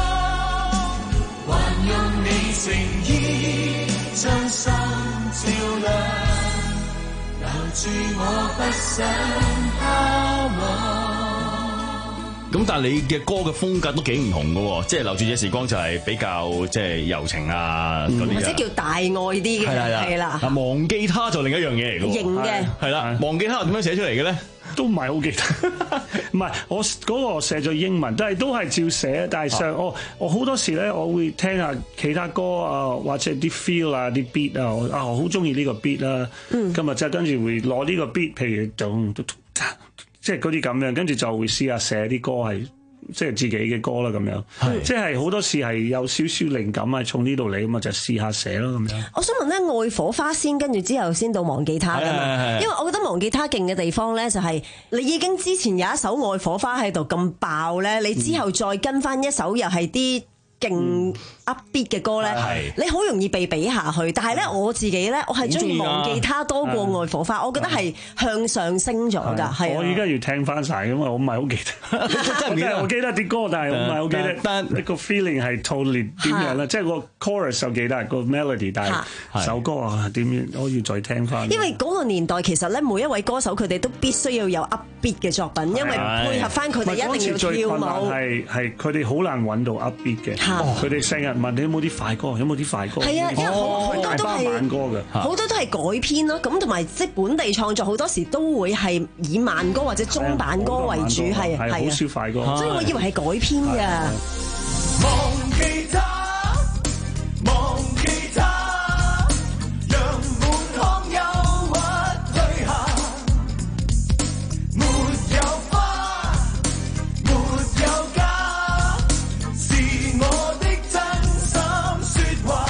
還用你誠意將心照亮，留住我不想拋忘。咁但係你嘅歌嘅風格都幾唔同嘅喎，即係留住這時光就係比較即係柔情啊嗰啲，或者叫大愛啲嘅，係啦。啊，忘記他就另一樣嘢嚟嘅喎，型嘅係啦。忘記他點樣寫出嚟嘅咧？都唔係好記得，唔係我嗰個寫咗英文，但係都係照寫。但係上我我好多時咧，我會聽下其他歌啊，或者啲 feel 啊、啲 beat 啊，我啊好中意呢個 beat 啦。嗯，今日就跟住會攞呢個 beat，譬如就即係嗰啲咁樣，跟住就會試下寫啲歌係。即係自己嘅歌啦，咁樣，即係好多時係有少少靈感啊，從呢度嚟，咁啊就試下寫咯，咁樣。我想問咧，愛火花先，跟住之後先到忘記他㗎嘛？因為我覺得忘記他勁嘅地方咧，就係你已經之前有一首愛火花喺度咁爆咧，你之後再跟翻一首又係啲勁 upbeat 嘅歌咧，你好容易被比下去。但係咧，我自己咧，我係中意忘記他多過愛火花，我覺得係向上升咗㗎。係我而家要聽翻晒，因為我唔係好記得，真係唔記得。我記得啲歌，但係我唔係好記得。但係個 feeling 係 totally 點樣咧？即係個 chorus 就記得，個 melody，但係首歌啊點樣？我要再聽翻。因為嗰個年代其實咧，每一位歌手佢哋都必須要有 upbeat 嘅作品，因為配合翻佢哋一定要跳舞。係係佢哋好難揾到 upbeat 嘅，佢哋成日問你有冇啲快歌，有冇啲快歌？係啊，因為好好多都係慢歌嘅，好多都係改編咯。咁同埋即係本地創作，好多時都會係以慢歌或者中版歌為主，係係好少快歌。所以我以為係改編㗎。忘記他，忘記他，讓滿腔憂鬱退下。沒有花，沒有家，是我的真心說話。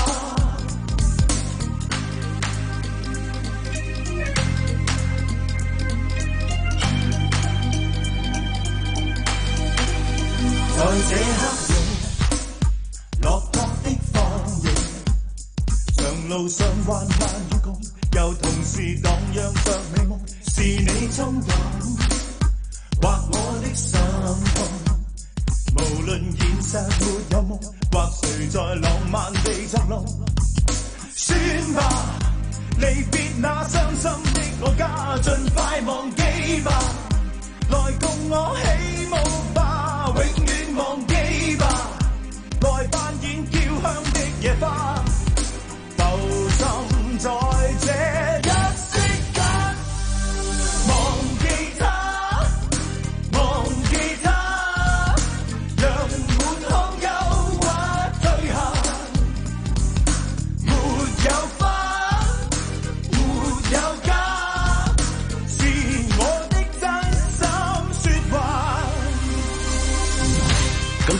在這刻夜，落魄的放映，長路上患難與共，又同時蕩漾着美夢，是你衝動，或我的心痛。無論現實沒有夢，或誰在浪漫地作弄，算吧，離別那傷心的我家，盡快忘記吧，來共我起舞吧，永遠忘記吧，來扮演嬌香的野花，浮沉在這一息間，忘記他，忘記他，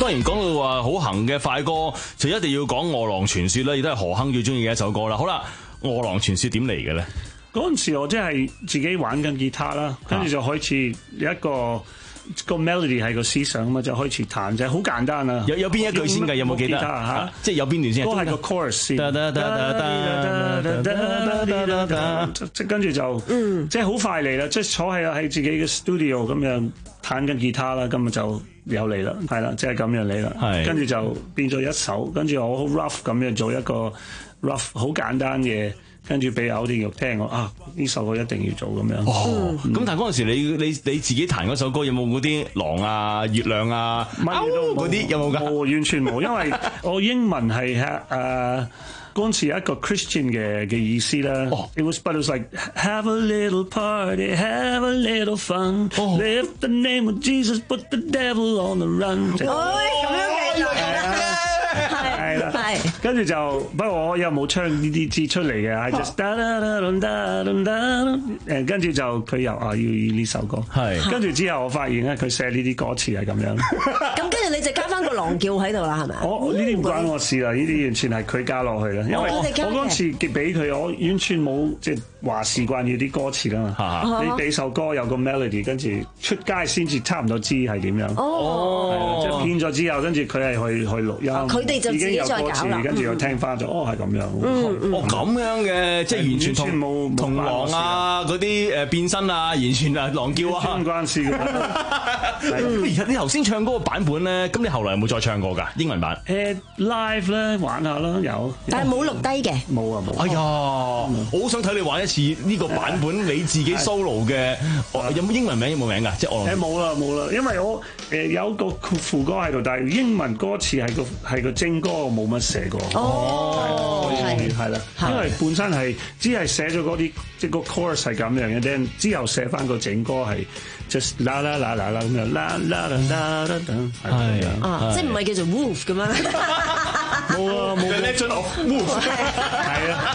當然講到話好行嘅快歌，就一定要講《餓狼傳說》啦，亦都係何鏗最中意嘅一首歌啦。好啦，《餓狼傳說》點嚟嘅咧？ 嗰陣時我真係自己玩緊吉他啦，跟住就開始有一個。個 melody 係個思想啊嘛，就開始彈就係好簡單啊！ 有有邊一句先㗎？有冇記得嚇？ 即係有邊段先？ 都係個 chorus 先。即跟住就，即係好快嚟啦！即係坐喺喺自己嘅 studio 咁樣彈緊吉他啦，咁咪就有嚟啦，係啦，即係咁樣嚟啦。跟住就變咗一首，跟住我好 rough 咁樣做一個 rough 好簡單嘅。跟住俾偶定肉聽我啊！呢首歌一定要做咁樣。 哦，咁、嗯、但係嗰陣時你你你自己彈嗰首歌有冇嗰啲狼啊、月亮啊、嗰啲有冇㗎？ 冇，完全冇，因為我英文係誒嗰陣時一個 Christian 嘅嘅意思啦。Oh. It was but it was like have a little party, have a little fun, oh. lift the name of Jesus, put the devil on the run。哦，咁樣嘅。係啦，係，跟住就不過我又冇唱呢啲字出嚟嘅，係 just 誒，跟住就佢又啊要呢首歌，係，跟住之後我發現咧佢寫呢啲歌詞係咁樣， 咁跟住你就加翻個狼叫喺度啦，係咪？ 我呢啲唔關我事啦，呢啲完全係佢加落去啦，因為我嗰次俾佢，我完全冇即係話事關要啲歌詞噶嘛，你俾首歌有個 melody， 跟住出街先至差唔多知係點樣，哦，即係編咗之後，跟住佢係去去錄音。 佢哋就自己再搞啦， 跟住又聽翻咗，哦係咁樣， 哦咁樣嘅，即係完全同冇同狼啊嗰啲誒變身啊，完全啊狼叫啊， 唔關事嘅。 你頭先唱嗰個版本咧，咁你後來有冇再唱過㗎？英文版？ 誒 live 咧玩下啦，有。 但係冇錄低嘅。 冇啊冇。 哎呀，我好想睇你玩一次呢個版本，你自己 solo 嘅，有冇英文名有冇名㗎？即係我。 誒冇啦冇啦，因為我誒有個副歌喺度，但係英文歌詞係個係個正歌，我冇乜寫過。哦，係係啦，因為本身係只係寫咗嗰啲，即係個 chorus 係咁樣嘅，then 之後寫翻個正歌係 just 啦啦啦啦啦咁樣，啦啦啦啦啦等，係啊，即係唔係叫做 Wolf 咁樣？ 冇啊冇。The Legend of Wolf 係啊。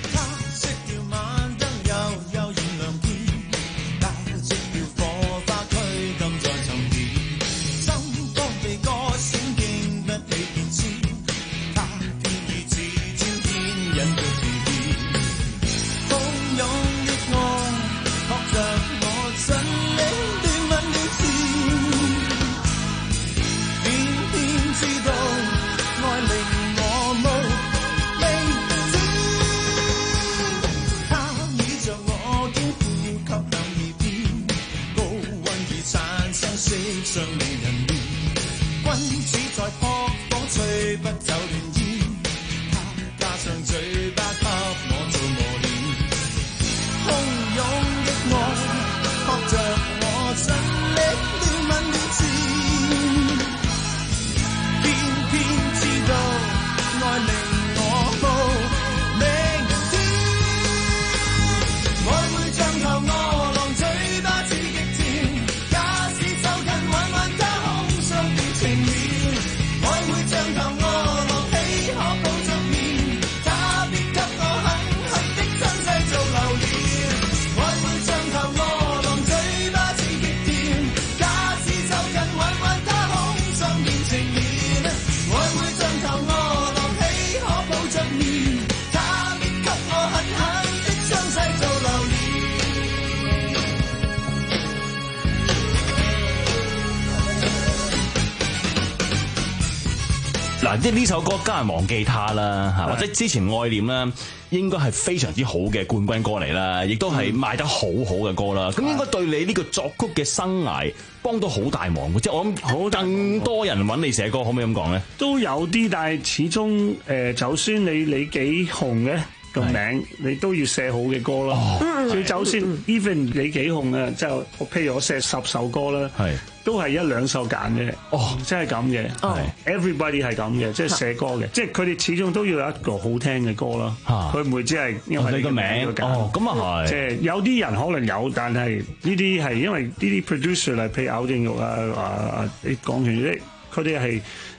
嗱，即係呢首歌《家人忘記他》啦，或者之前《愛念》啦，應該係非常之好嘅冠軍歌嚟啦，亦都係賣得好好嘅歌啦。咁應該對你呢個作曲嘅生涯幫到好大忙嘅，即係我諗好更多人揾你寫歌，可唔可以咁講咧？ 都有啲，但係始終誒、呃，就算你你幾紅嘅個名，你都要寫好嘅歌咯。所以就算 even 你幾紅啊，即係我譬如我寫十首歌啦。都係一兩首揀嘅，哦，真係咁嘅，係 everybody 係咁嘅，即係寫歌嘅，即係佢哋始終都要有一個好聽嘅歌啦，佢唔會只係因為你個名哦，咁啊係，即係有啲人可能有，但係呢啲係因為呢啲 producer 嚟，譬如歐正玉啊啊，你講完啲，佢哋係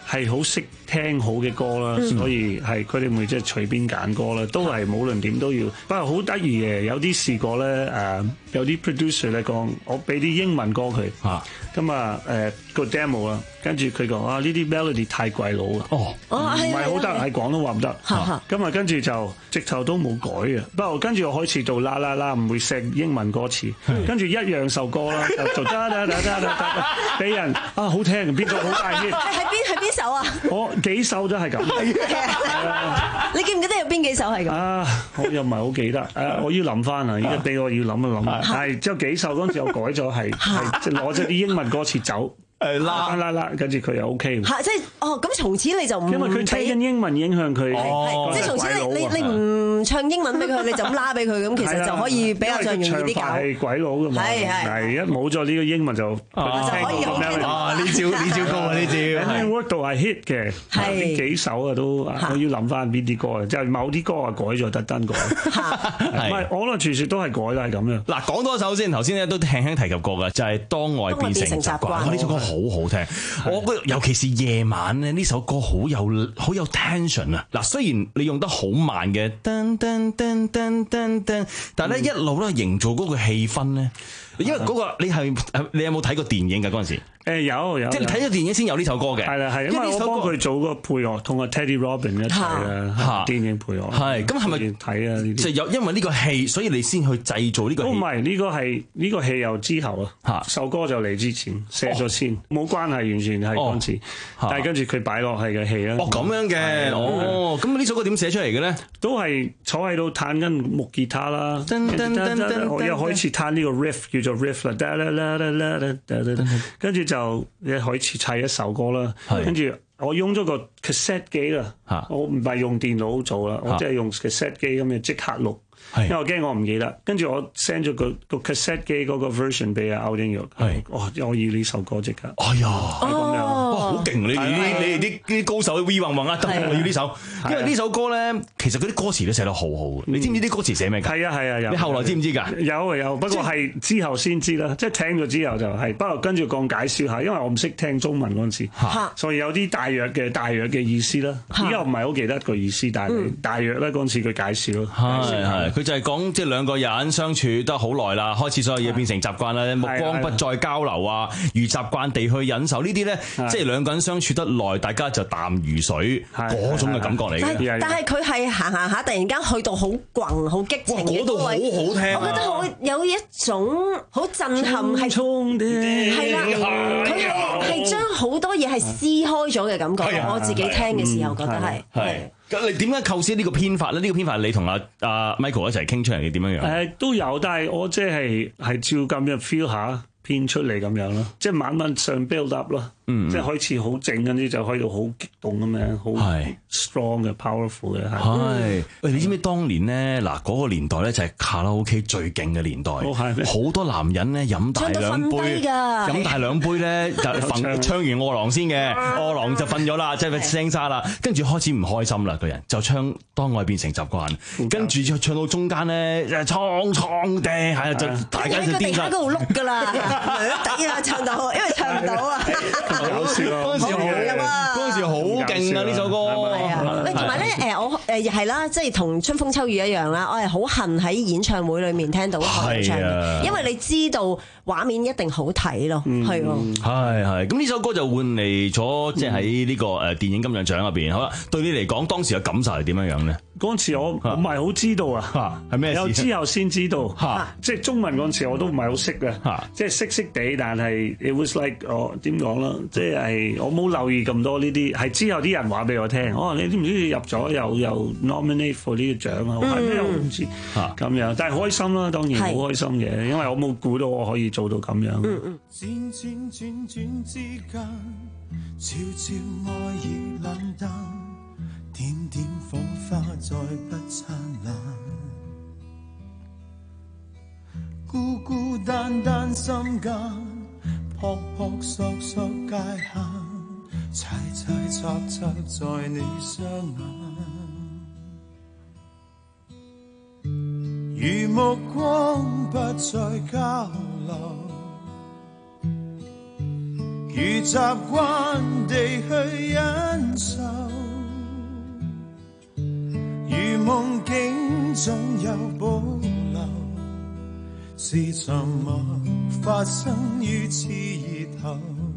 係好識聽好嘅歌啦， 嗯、 所以係佢哋唔會即係隨便揀歌啦，都係無論點都要。不過好得意嘅，有啲試過咧誒，有啲 producer 咧講，我俾啲英文歌佢，咁啊誒個 demo 啦，跟住佢講啊呢啲 melody 太鬼佬啦，哦，唔係好得，喺廣東話唔得，咁啊跟住就直頭都冇改嘅。不過跟住我開始做啦啦啦，唔會寫英文歌詞，跟住一樣首歌啦，就得得得得得俾人啊好聽，邊個好大啲？ 係邊係邊首啊？ 我幾首都係咁。 你記唔記得有邊幾首係咁？ 啊，我又唔係好記得，誒，我要諗翻啊！而家俾我要諗一諗，係之後幾首嗰陣時我改咗係係即係攞咗啲英文歌詞走。誒啦啦啦，跟住佢又 OK。 係即係哦，咁從此你就唔因為佢睇緊英文影響佢， 係即係從此你你你唔唱英文俾佢，你就咁拉俾佢，咁其實就可以比較上容易啲搞。 係鬼佬㗎嘛，係係一冇咗呢個英文就就可以 OK 啊！呢招呢招高啊！呢招喺 work 度係 hit 嘅，係幾首啊都我要諗翻邊啲歌啊，即係某啲歌啊改咗特登改。唔係我覺得傳説都係改都係咁樣。 嗱，講多首先，頭先咧都輕輕提及過嘅，就係當愛變成習慣。呢首歌好好聽，我覺得尤其是夜晚咧，呢首歌好有好有 tension 啊！嗱，雖然你用得好慢嘅噔噔噔噔噔噔，但係咧一路咧營造嗰個氣氛咧，因為嗰個你係你有冇睇過電影㗎嗰陣時？ 誒有有， 即係你睇咗電影先有呢首歌嘅。 係啦係，因為我幫佢做個配樂，同阿 Teddy Robin 一齊啦，電影配樂。係咁係咪睇啊？呢啲就有因為呢個戲，所以你先去製造呢個戲。 唔係呢個係呢個戲又之後啊，首歌就嚟之前寫咗先，冇關係，完全係嗰陣時。但係跟住佢擺落係嘅戲啦。 哦咁樣嘅，哦咁呢首歌點寫出嚟嘅咧？ 都係坐喺度彈緊木吉他啦，我又開始彈呢個 riff 叫做 riff 啦，跟住就你開始砌一首歌啦，跟住我用咗個 cassette 機啦，我唔係用電腦做啦，我即係用 cassette 機咁樣即刻錄。因為我驚我唔記得，跟住我 send 咗個個 cassette 機嗰個 version 俾阿歐丁玉，哇！我要呢首歌即刻。 哎呀， 係咁樣， 哇，好勁！你哋你哋啲啲高手 V 混混啊，得我要呢首，因為呢首歌咧，其實嗰啲歌詞都寫得好好。你知唔知啲歌詞寫咩㗎？ 係啊係啊有。 你後來知唔知㗎？ 有啊有，不過係之後先知啦，即係聽咗之後就係，不過跟住講解釋下，因為我唔識聽中文嗰陣時，所以有啲大約嘅大約嘅意思啦。依家唔係好記得個意思，但係大約咧嗰陣時佢解釋咯。 係係。佢就係講即係兩個人相處得好耐啦，開始所有嘢變成習慣啦，目光不再交流啊，如習慣地去忍受呢啲咧，即係兩個人相處得耐，大家就淡如水嗰種嘅感覺嚟嘅。 但係佢係行行下，突然間去到好轟、好激情嘅嗰位，好好聽。 我覺得好有一種好震撼，係係啦，佢係係將好多嘢係撕開咗嘅感覺。我自己聽嘅時候覺得係。 係。咁你點解構思呢個編法咧？呢、這個編法係你同阿阿 Michael 一齊傾出嚟嘅點樣樣？ 誒都有，但係我即係係照咁樣 feel 下編出嚟咁樣咯，即係慢慢上 build up 咯。嗯、即係開始好靜，跟住就開到好激動咁樣，好 strong 嘅 powerful 嘅。 係，喂，你知唔知當年咧嗱嗰個年代咧就係卡拉 OK 最勁嘅年代，好多男人咧飲大兩杯，飲大兩杯咧就瞓唱完餓狼先嘅，餓狼就瞓咗啦，即係聲沙啦，跟住開始唔開心啦，個人就唱當愛變成習慣，跟住就唱到中間咧就蒼蒼地係就大家就癲晒， 喺度碌㗎啦，第一下唱到，因為唱唔到啊。 搞笑啊！ 嗰陣時好，嗰陣時好勁啊！呢首歌係啊，喂，同埋咧誒，我誒係啦，即係同春風秋雨一樣啦。我係好恨喺演唱會裏面聽到合唱嘅，因為你知道畫面一定好睇咯，係喎。係係，咁呢首歌就換嚟咗，即係喺呢個誒電影金像獎入邊。好啦，對你嚟講，當時嘅感受係點樣樣咧？ 嗰陣時我唔係好知道啊， 係咩事？ 有之後先知道，即係中文嗰陣時我都唔係好識嘅，即係識識地，但係 it was like 我點講啦？即係我冇留意咁多呢啲，係之後啲人話俾我聽，哦，你知唔知入咗又又 nominate for 呢個獎啊？我係咩我唔知咁樣，但係開心啦，當然好開心嘅，因為我冇估到我可以做到咁樣。 轉轉轉轉之間，悄悄愛意冷淡，點點火花再不燦爛，孤孤單單心間，撲撲索索界限，猜猜測測在你雙眼，如目光不再交流， 如習慣地去忍受，如夢境總有保留，是沉默發生於此熱頭，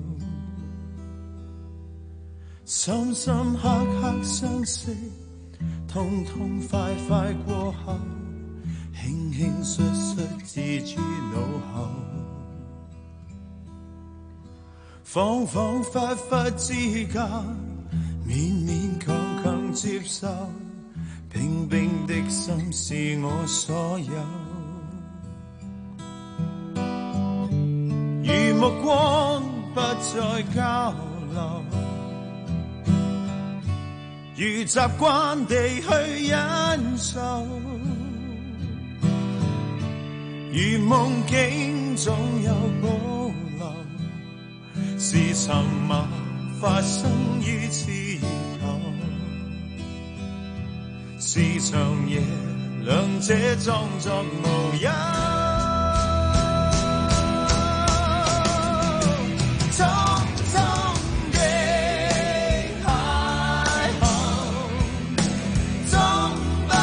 深深刻刻相識，痛痛快快過後，輕輕率率置諸腦後，恍恍惚惚之間，勉勉強強接受，冰冰的心是我所有，如目光不再交流，如習慣地去忍受，如夢境總有保留，是沉默發生於此熱頭，是長夜兩者裝作無憂，匆匆的邂逅，終不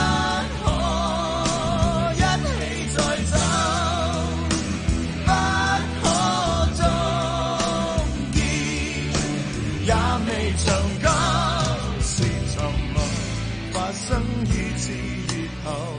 可一起再走，不可終結也未長久，是沉默發生於此熱頭，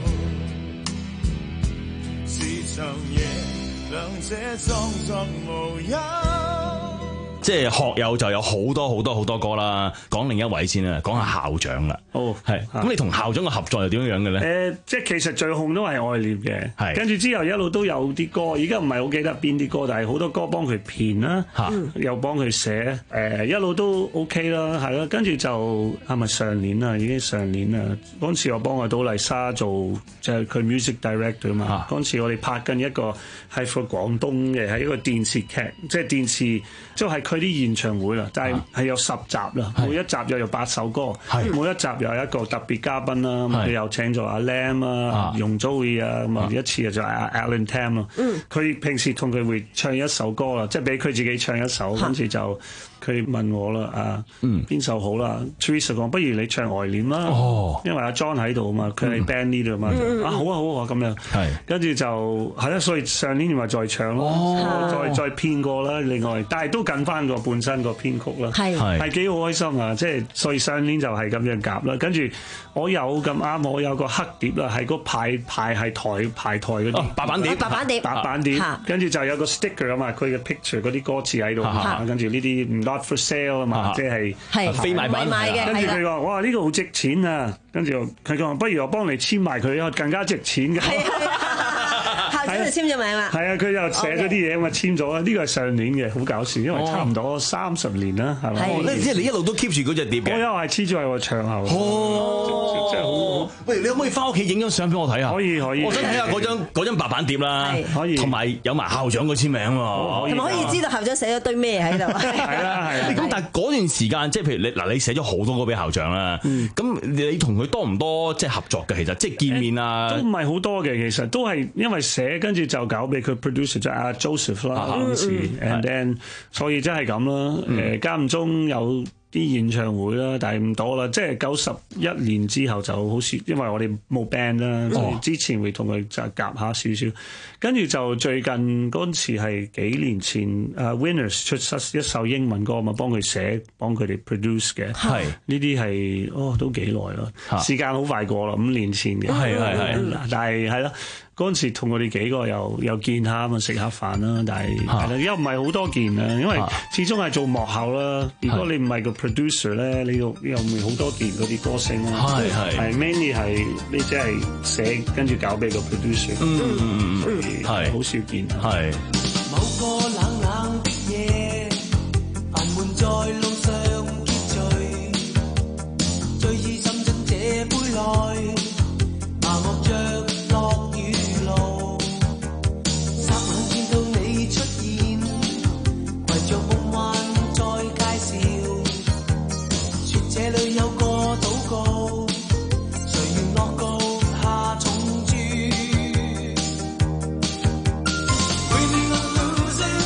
是長夜兩者裝作無憂。 即係學友就有好多好多好多歌啦，講另一位先啦，講下校長啦。 哦， 係。咁你同校長嘅合作又點樣樣嘅咧？ 誒、呃，即係其實最紅都係愛念嘅，係。跟住之後一路都有啲歌，而家唔係好記得邊啲歌，但係好多歌幫佢編啦，又幫佢寫，誒、呃、一路都 OK 啦，係啦。跟住就係咪上年啊？已經上年啦。嗰陣時我幫阿杜麗莎做就係佢 music director 啊嘛。嗰陣時我哋拍緊一個係 for 廣東嘅，係一個電視劇，即係電視，即係佢啲演唱會啦，但係係有十集啦，每一集又有八首歌，每一集又有一個特別嘉賓啦，咁佢又請咗阿 Lam 啊、容祖兒啊，咁啊一次就阿 Alan Tam 咯。佢平時同佢會唱一首歌啦，即係俾佢自己唱一首，跟住就佢問我啦，啊邊首好啦 ？Teresa 講不如你唱懷念啦，因為阿 John 喺度啊嘛，佢係 band leader 啊嘛，啊好啊好啊咁樣，跟住就係啦，所以上年咪再唱咯，再再編過啦，另外但係都近翻個本身個編曲啦，係係幾好開心啊！即係所以上年就係咁樣夾啦，跟住我有咁啱，我有個黑碟啦，係個排排係台排台嗰啲白板碟， 白板碟， 白板碟，跟住就有個 sticker 啊嘛，佢嘅 picture 嗰啲歌詞喺度，跟住呢啲唔 not for sale 啊嘛，即係非賣品， 跟住佢話哇呢個好值錢啊，跟住佢講不如我幫你簽埋佢，更加值錢嘅。 校長就簽咗名啦， 係啊，佢又寫咗啲嘢咁啊，簽咗啦。呢個係上年嘅，好搞笑，因為差唔多三十年啦，係咪？ 即係你一路都 keep 住嗰隻碟嘅。 我又係黐咗喺個牆後。哦，真係好好。 喂，你可唔可以翻屋企影張相俾我睇下？ 可以可以。 我想睇下嗰張嗰張白板碟啦， 可以。 同埋有埋校長個簽名喎， 同埋可以知道校長寫咗堆咩喺度。 係啦係。 咁但係嗰段時間，即係譬如你嗱，你寫咗好多歌俾校長啦，咁你同佢多唔多即係合作嘅？其實即係見面啊， 都唔係好多嘅，其實都係因為寫跟住就搞俾佢 producer 就阿 Joseph 啦嗰陣時 ，and then 所以真係咁啦。誒間唔中有啲演唱會啦，但係唔多啦。即係九十一年之後就好似，因為我哋冇 band 啦，所以之前會同佢就夾下少少。跟住就最近嗰陣時係幾年前，誒 Winners 出一首英文歌嘛，幫佢寫，幫佢哋 produce 嘅。係呢啲係哦都幾耐咯，時間好快過啦，五年前嘅。係係係，但係係咯。嗰陣時同我哋幾個又又見下咁啊，食下飯啦，但係係啦，又唔係好多見啊，因為始終係做幕後啦。如果你唔係個 producer 咧，你又又唔係好多見嗰啲歌星啦。係係係 mainly 係你即係寫跟住搞俾個 producer。嗯嗯嗯嗯，係好少見。係。某個冷冷的夜，煩悶在路上結聚，醉意滲進這杯內，麻木着落雨。出現，圍着夢幻再介紹，說這裏有個禱告，誰願樂告下重注。We need a losing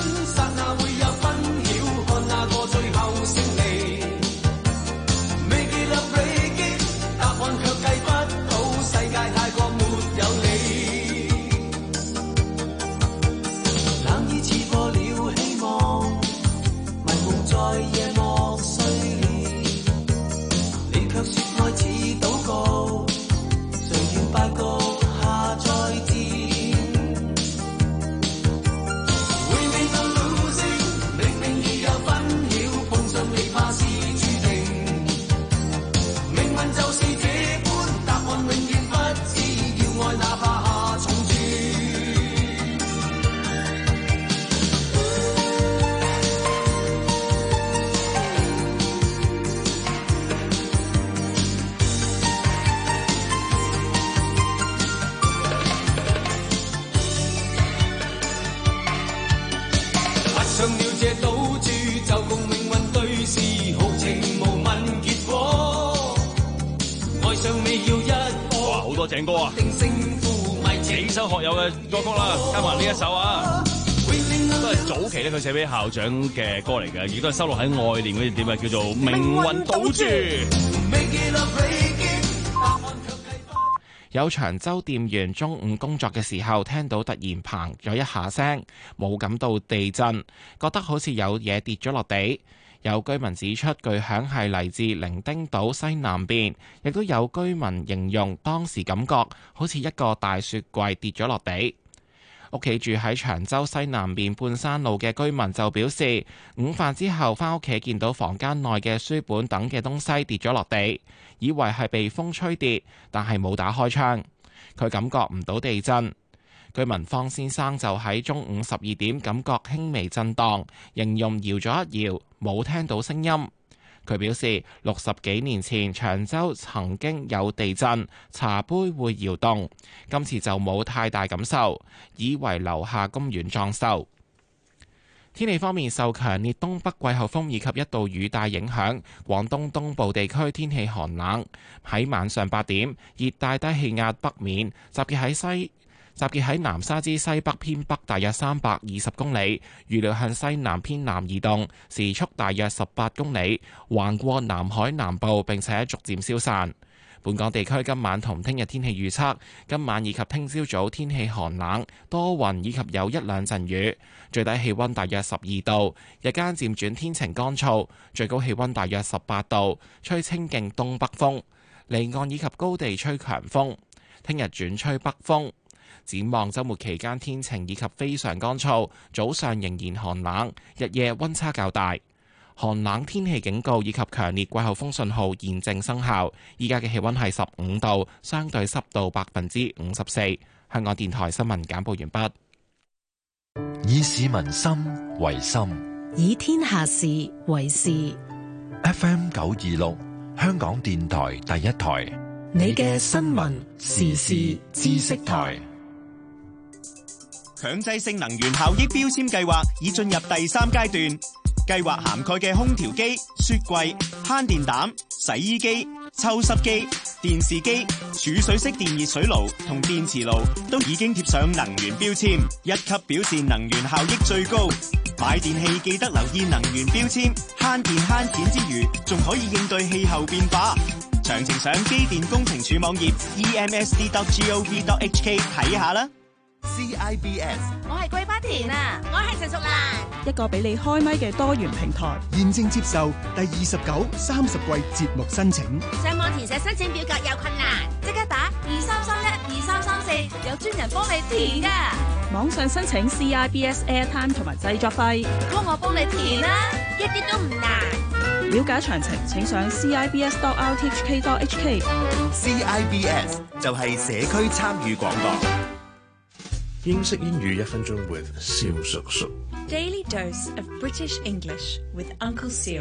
多鄭歌啊，幾首學友嘅歌曲啦，加埋呢一首啊，都係早期咧佢寫俾校長嘅歌嚟嘅，亦都係收錄喺愛念嗰隻碟啊，叫做《命運賭注》。 有長洲店員中午工作嘅時候，聽到突然砰咗一下聲，冇感到地震，覺得好似有嘢跌咗落地。有居民指出，巨響係嚟自伶仃島西南邊，亦都有居民形容當時感覺好似一個大雪櫃跌咗落地。屋企住喺長洲西南邊半山路嘅居民就表示，午飯之後返屋企見到房間內嘅書本等嘅東西跌咗落地，以為係被風吹跌，但係冇打開窗，佢感覺唔到地震。居民方先生就喺中午十二點感覺輕微震盪，形容搖咗一搖，冇聽到聲音。佢表示，六十幾年前長洲曾經有地震，茶杯會搖動，今次就冇太大感受，以為樓下公園裝修。天氣方面，受強烈東北季候風以及一道雨帶影響，廣東東部地區天氣寒冷。喺晚上八點，熱帶低氣壓北面集結喺西集結喺南沙之西北偏北大約三百二十公里，預料向西南偏南移動，時速大約十八公里，橫過南海南部並且逐漸消散。本港地區今晚同聽日天氣預測，今晚以及聽朝早天氣寒冷，多雲以及有一兩陣雨，最低氣溫大約十二度，日間漸轉天晴乾燥，最高氣溫大約十八度，吹清勁東北風，離岸以及高地吹強風。聽日轉吹北風。展望週末期間天晴以及非常乾燥，早上仍然寒冷，日夜溫差較大。寒冷天氣警告以及強烈季候風信號現正生效。依家嘅氣溫係十五度，相對濕度百分之五十四。香港電台新聞簡報完畢。 以市民心為心， 以天下事為事。 F M 九二六，香港電台第一台， 你嘅新聞時事知識台。 強制性能源效益標籤計劃已進入第三階段，計劃涵蓋嘅空調機、雪櫃、慳電膽、洗衣機、抽濕機、電視機、儲水式電熱水爐同電磁爐都已經貼上能源標籤，一級表示能源效益最高。買電器記得留意能源標籤，慳電慳錢之餘，仲可以應對氣候變化。詳情上機電工程署網頁 e m s d dot gov dot h k 睇下啦。 C I B S， 我係桂花田啊，我係陳淑蘭， 一個俾你開咪嘅多元平台，現正接受第二十九、三十季節目申請。 上網填寫申請表格有困難，即刻打二三三一二三三四，有專人幫你填噶。 網上申請 C I B S Airtime 同埋製作費， 幫我幫你填啦，一啲都唔難。 了解詳情，請上 c i b s dot r t h k dot h k。 C I B S 就係社區參與廣播。 英式英語一分鐘 with 蕭叔叔。 Daily dose of British English with Uncle Seal。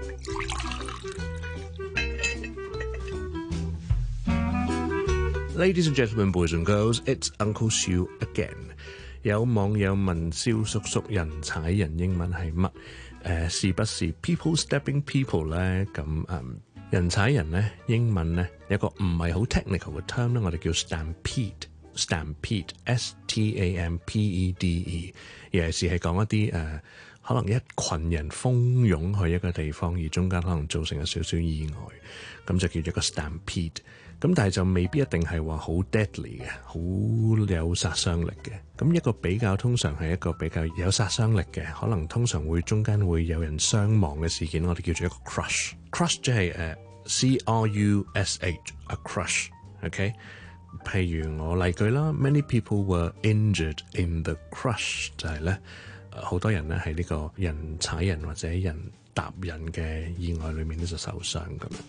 Ladies and gentlemen, boys and girls, it's Uncle Seal again。有網友問蕭叔叔人踩人英文係乜？誒、呃，是不是 people stepping people 咧？咁誒、嗯，人踩人咧，英文咧有一個唔係好 technical 嘅 term 咧，我哋叫 stampede。stampede，s t a m p e d e， 尤其是係講一啲誒、呃，可能一群人蜂擁去一個地方，而中間可能造成有少少意外，咁就叫做一個 stampede。咁但係就未必一定係話好 deadly 嘅，好有殺傷力嘅。咁一個比較通常係一個比較有殺傷力嘅，可能通常會中間會有人傷亡嘅事件，我哋叫做一個 crush。crush 即係誒 c r u s h，a crush。OK。譬如我例句啦 ，many people were injured in the crush， 就係咧好多人咧喺呢個人踩人或者人踏人嘅意外裏面咧就受傷咁樣。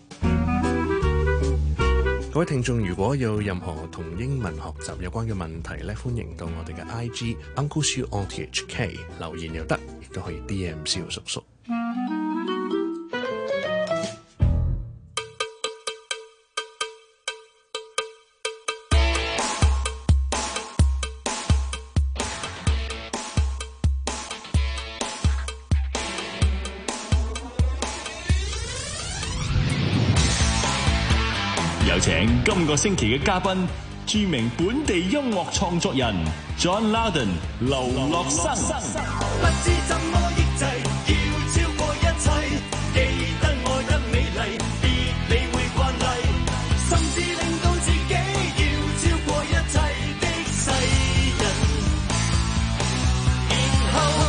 各位聽眾，如果有任何同英文學習有關嘅問題咧，歡迎到我哋嘅 I G Uncle Siu on T H K 留言又得，亦都可以 D M 蕭叔叔。 有請請今個星期嘅嘉賓，著名本地音樂創作人 John Loudon 劉樂生。 不知怎麼抑制，要超過一切，記得愛得美麗，別理會慣例，甚至令到自己要超過一切的世人。然後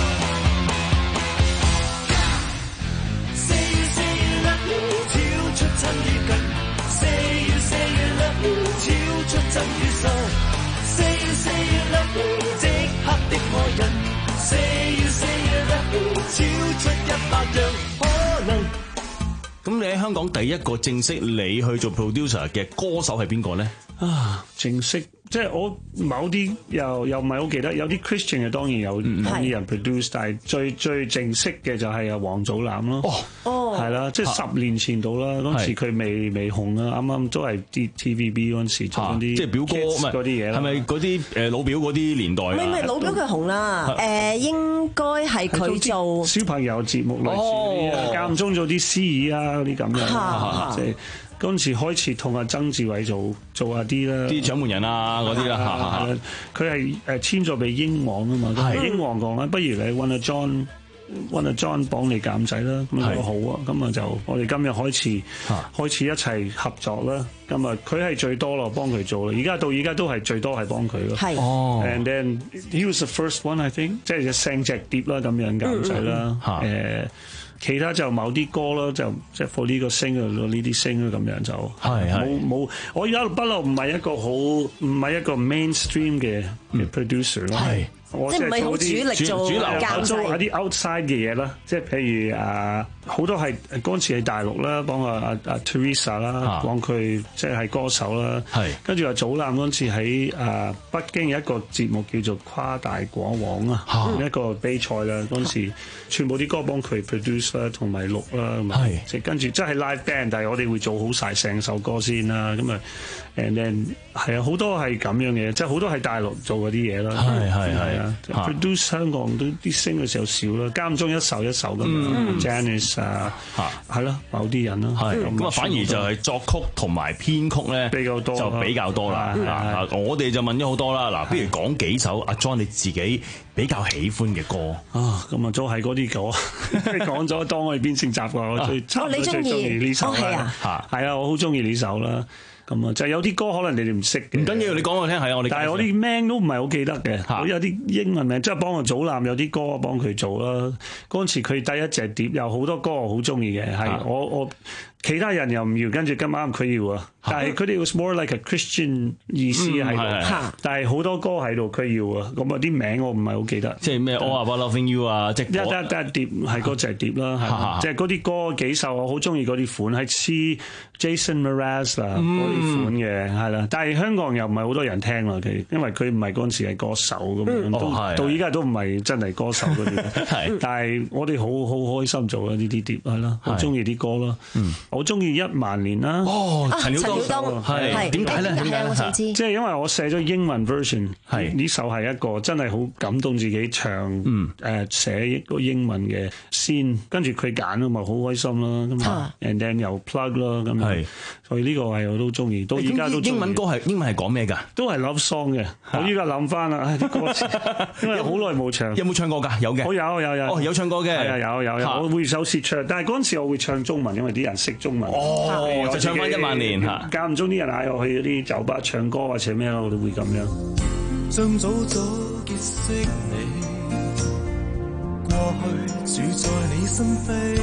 Say you say you love me， 超出親與近。Say you say you love me， 超出真與實。Say you say you love me， 即刻的愛人。Say you say you love me， 超出一百樣可能。 咁你喺香港第一個正式你去做 producer 嘅歌手係邊個咧？ 啊，正式即係我某啲又又唔係好記得，有啲 Christian 嘅當然有啲人 produce， 但係最最正式嘅就係阿黃祖藍咯。哦哦，係啦，即係十年前到啦，嗰時佢未未紅啊，啱啱都係啲 T V B 嗰陣時做嗰啲即係表哥嗰啲嘢啦。 係咪嗰啲誒老表嗰啲年代啊？ 唔係唔係老表佢紅啦，誒應該係佢做小朋友節目類似啲啊，間唔中做啲司儀啊嗰啲咁樣，即係。嗰陣時開始同阿曾志偉做做下啲啦， 啲獎門人啊嗰啲啦， 佢係誒簽咗俾英皇啊嘛，咁英皇講啊，不如你揾阿 John 揾阿 John 幫你監製啦，咁我好啊，咁啊就我哋今日開始開始一齊合作啦，咁啊佢係最多咯，幫佢做啦，而家到而家都係最多係幫佢咯，係，and then he was the first one I think， 即係成隻碟啦咁樣監製啦，誒。其他就某啲歌啦，就即係 for 呢個 singer 呢啲 singer 咁樣就冇冇。我而家不嬲唔係一個好唔係一個 mainstream 嘅 producer 咯。我即係做啲主流監製，有啲 outside 嘅嘢啦。即係譬如啊，好多係嗰陣時喺大陸啦，幫阿阿阿 Teresa 啦，幫佢即係係歌手啦。跟住話祖藍嗰陣時喺啊北京有一個節目叫做跨大廣網啊，一個比賽啦。嗰陣時全部啲歌幫佢 produce 啦，同埋錄啦，咁啊，即係跟住即係 live band，但係我哋會做好晒成首歌先啦。咁啊 ，and then 係啊，好多係咁樣嘅，即係好多係大陸做嗰啲嘢啦。係係係。produce 香港都啲聲嘅時候少啦，間中一首一首咁樣 Janice 啊，係咯，某啲人咯， 咁啊反而就係作曲同埋編曲咧比較多， 就比較多啦。嗱，我哋就問咗好多啦。嗱，不如講幾首阿 John 你自己比較喜歡嘅歌啊？咁啊，都係嗰啲歌，講咗當我哋變成習慣，我最差唔多最中意呢首啦。係啊，我好中意呢首啦。咁啊，就係有啲歌可能你哋唔識嘅，唔緊要，你講我聽係啊，我哋。但係我啲名都唔係好記得嘅，我有啲英文名，即係幫我祖藍有啲歌幫佢做啦。嗰陣時佢第一隻碟有好多歌我好中意嘅，係我我其他人又唔要，跟住咁啱佢要啊。但係佢哋 was more like a Christian 意思喺度，但係好多歌喺度佢要啊。咁啊啲名我唔係好記得，即係咩 All About Loving You 啊，即係一一一碟係嗰隻碟啦，即係嗰啲歌幾首我好中意嗰啲款，係似 Jason Mraz 啦嗰啲款嘅係啦。但係香港又唔係好多人聽啦，佢因為佢唔係嗰陣時係歌手咁樣，到依家都唔係真係歌手嗰啲。但係我哋好好開心做啊呢啲碟係啦，好中意啲歌啦，我中意一萬年啦。哦，陳曉東係點解咧？點解我想知？即係因為我寫咗英文 version， 係呢首係一個真係好感動自己唱，誒寫一個英文嘅先，跟住佢揀啊嘛，好開心啦。咁啊 ，and then 又 plug 啦，咁係，所以呢個係我都中意，到而家都中意。英文歌係英文係講咩㗎？都係 love song 嘅。我依家諗翻啦，啲歌詞，因為好耐冇唱。有冇唱過㗎？有嘅。我有有有。哦，有唱過嘅。係啊，有有有。我會有時唱，但係嗰陣時我會唱中文，因為啲人識中文。哦，就唱翻一萬年嚇。間唔中啲人嗌我去啲酒吧唱歌或者咩咯，我都會咁樣。將早早結識你，過去住在你心扉，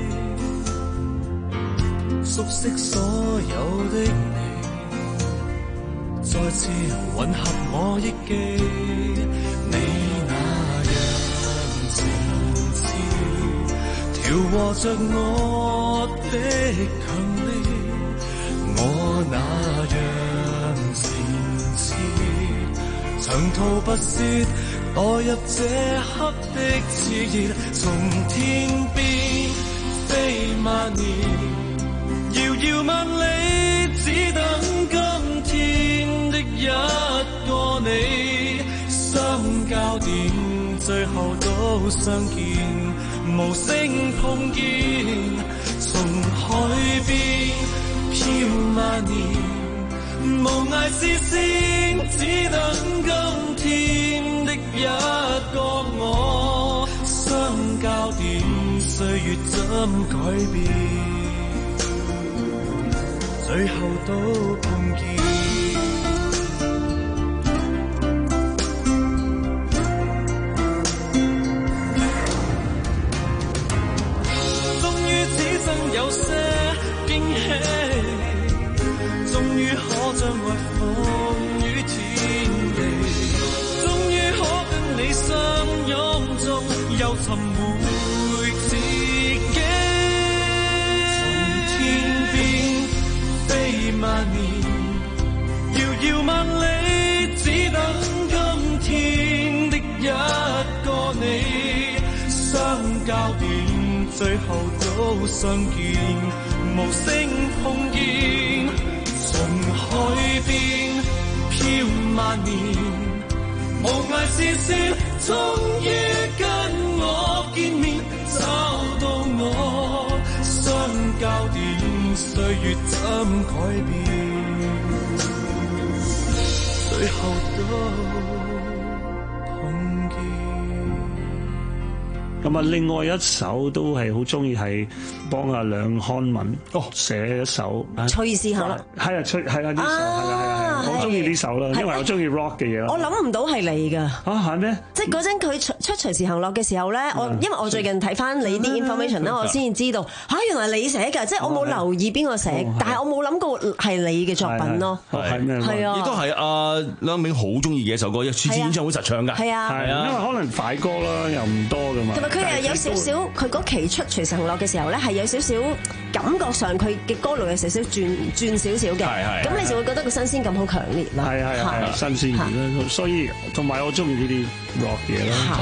熟悉所有的你，再次混合我憶記。你那樣情痴，調和着我的強烈。我那樣情痴，長途跋涉，代入這刻的熾熱，從天邊飛萬年，遙遙萬里，只等今天的一個你，相交點，最後都相見，無聲碰見，從海邊。飄飄萬年，無涯視線，只等今天的一個我，相交點，歲月怎改變，最後都碰見。有些驚喜，終於可將愛放於天地，終於可跟你相擁中又尋回自己。從天邊飛萬年，遙遙萬里，只等今天的一個你，相交點。最後都相見，無聲碰見，從海邊飄萬年，無涯視線，終於跟我見面，找到我，相交點，歲月怎改變，最後都咁啊！另外一首都係好中意，係幫阿梁漢文哦寫一首《 隨時行樂》。 係啊，吹係啊，呢首係啊係啊，我中意呢首啦，因為我中意 rock 嘅嘢啦。 我諗唔到係你㗎。 啊係咩？ 即係嗰陣佢出出隨時行樂嘅時候咧，我因為我最近睇翻你啲 information 咧，我先至知道嚇原來你寫㗎，即係我冇留意邊個寫，但係我冇諗過係你嘅作品咯。 係咩？ 係啊， 亦都係阿梁明好中意嘅一首歌，一次次演唱會實唱㗎。 係啊， 係啊，因為可能快歌啦，又唔多㗎嘛。 佢又有少少，佢嗰期出隨時行樂嘅時候咧，係有少少感覺上佢嘅歌路有少少轉轉少少嘅，咁你就會覺得個新鮮感好強烈啦。 係係係新鮮感啦，所以同埋我中意呢啲 rock 嘢啦。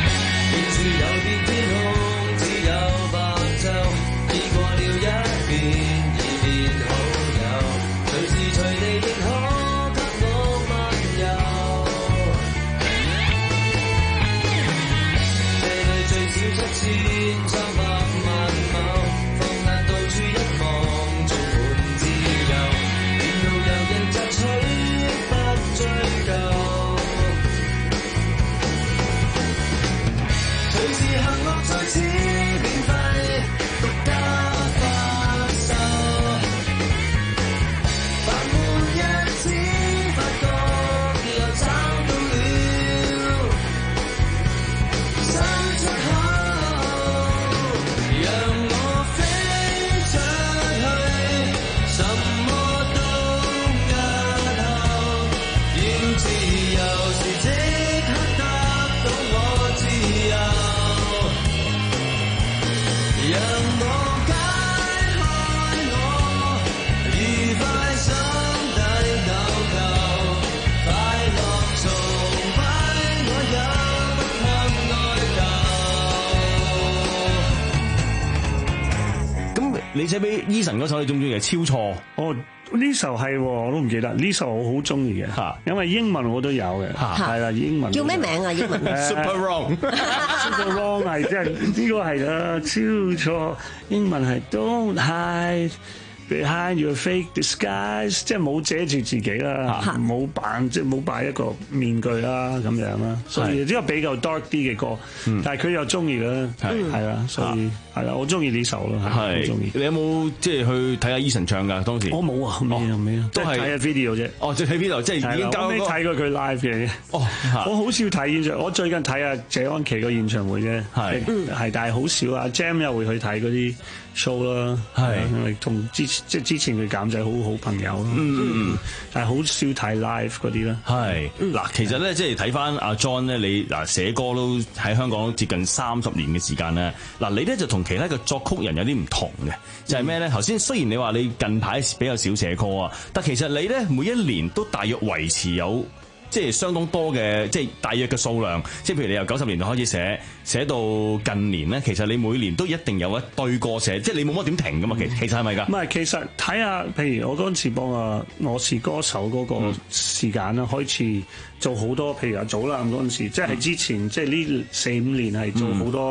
你寫俾 Eason 嗰首你中唔中意嘅？超錯哦，呢首係我都唔記得，呢首我好中意嘅，因為英文我都有嘅，係啦，英文叫咩名啊？英文 Super Wrong，Super Wrong 係即係呢個係啊，超錯，英文係 Don't hide behind your fake disguise， 即係冇遮住自己啦，冇扮即係冇扮一個面具啦咁樣啦，所以呢個比較 dark 啲嘅歌，但係佢又中意啦，係啦，所以係啦，我中意呢首咯，係中意。 你有冇即係去睇下 Eason 唱㗎？當時我冇啊，未啊未啊，都係睇下 video 啫。 哦，即係睇 video，即係已經交。我未睇過佢 live 嘅。哦，我好少睇演唱，我最近睇下謝安琪個演唱會啫，係係，但係好少啊。Jam 又會去睇嗰啲 show 啦，係因為同之即係之前佢監製好好朋友咯，嗯，但係好少睇 live 嗰啲啦。係嗱，其實咧即係睇翻阿 John 咧，你嗱寫歌都喺香港接近三十年嘅時間咧，嗱你咧就同其他嘅作曲人有啲唔同嘅，就係咩咧？頭先雖然你話你近排比較少寫歌啊，但其實你咧每一年都大約維持有即係相當多嘅，即係大約嘅數量。即係譬如你由九十年代開始寫，寫到近年咧，其實你每年都一定有一堆歌寫，即係你冇乜點停噶嘛。其其實係咪㗎？ 唔係，其實睇下，譬如我嗰陣時幫啊我是歌手嗰個時間啦，開始做好多，譬如阿祖藍嗰陣時，即係之前即係呢四五年係做好多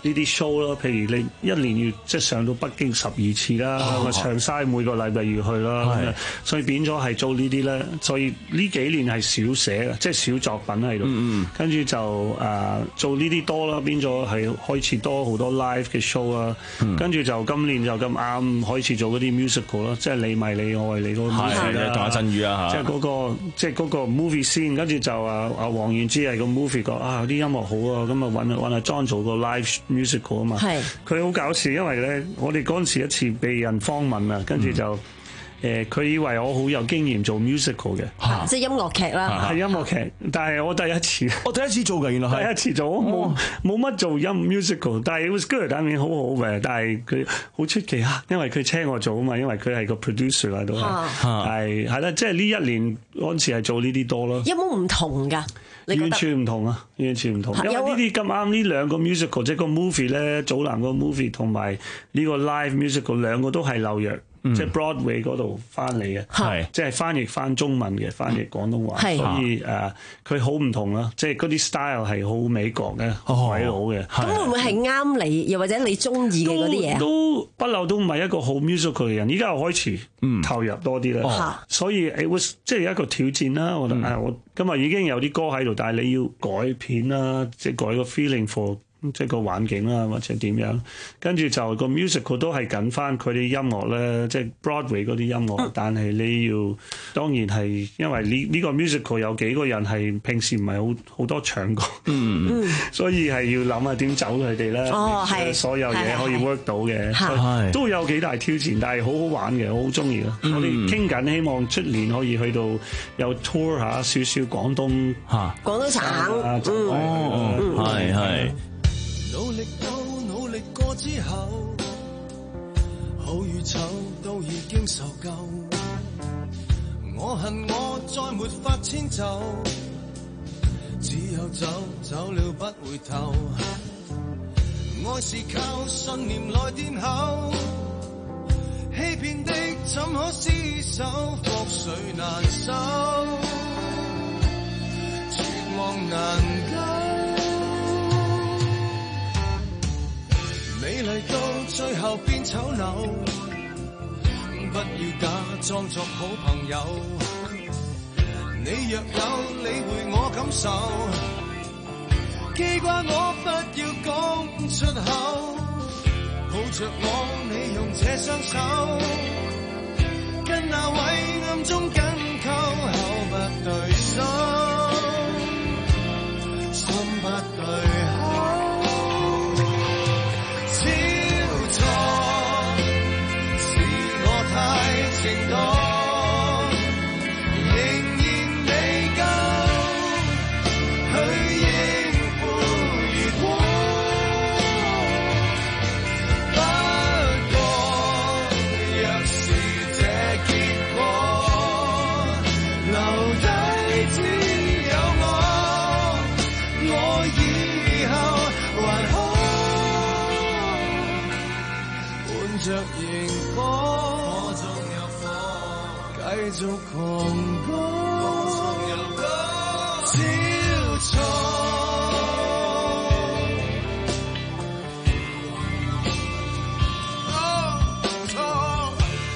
呢啲 show 咯，譬如你一年要即係上到北京十二次啦，咁啊長沙每個禮拜要去啦，所以變咗係做呢啲咧。所以呢幾年係少寫嘅，即係少作品喺度。跟住就誒做呢啲多啦，變咗係開始多好多 live 嘅 show 啦。跟住就今年就咁啱開始做嗰啲 musical 咯，即係你迷你我愛你嗰個 musical 啦， 同阿振宇啊嚇， 即係嗰個即係嗰個 movie 先。跟住就啊啊黃遠之係個 movie 講啊啲音樂好啊，咁啊揾揾阿 John 做個 live musical 啊嘛。係佢好搞笑，因為咧我哋嗰陣時一次被人訪問啊，跟住就誒佢以為我好有經驗做 musical 嘅， 即係音樂劇啦， 係音樂劇。但係我第一次， 我第一次做嘅，原來係第一次做，冇冇乜做音 musical， 但係 it was good， 但係好好嘅。但係佢好出奇啊，因為佢請我做啊嘛，因為佢係個 producer 喺度，係係啦，即係呢一年嗰陣時係做呢啲多咯。 有冇唔同㗎？ 完全唔同啊！完全唔同，因為呢啲咁啱呢兩個 musical， 即係個 movie 咧，祖藍個 movie 同埋呢個 live musical 兩個都係紐約，嗯、即係 Broadway 嗰度翻嚟嘅，係即係翻譯翻中文嘅，翻譯廣東話，所以誒佢好唔同啦，即係嗰啲 style 係好美國嘅，好鬼佬嘅。 咁會唔會係啱你，又或者你中意嘅嗰啲嘢？ 都不嬲都唔係一個好 musical 嘅人，依家又開始投入多啲啦，嗯、所以 it was 即係一個挑戰啦。我覺得、嗯、我今日已經有啲歌喺度，但係你要改片啦，即係改個 feeling for。即係個環境啦，或者點樣，跟住就個 musical 都係緊翻佢啲音樂咧，即係 Broadway 嗰啲音樂。但係你要當然係因為呢呢個 musical 有幾個人係平時唔係好好多唱歌，嗯、所以係要諗下點走佢哋咧。哦，係所有嘢可以 work 到嘅，都有幾大挑戰，但係好好玩嘅，我好中意咯。我哋傾緊，希望出年可以去到有 tour 下少少廣東嚇廣東省。 哦，係係。 努力到努力過之後，好與醜都已經受夠。我恨我再沒法遷就，只有走走了不回頭。愛是靠信念來墊後，欺騙的怎可廝守？覆水難收，絕望難救。美麗到最後變醜陋，不要假裝作好朋友。你若有理會我感受，記掛我不要講出口。抱着我，你用這雙手，跟那位暗中緊扣，口不對心，心不對口。小錯是我太情多，仍然未夠去應付如果。不過若是這結果，留低只有我，我以後還好。着螢火，我仲有火，繼續狂歌，我仲有歌，小錯。哦，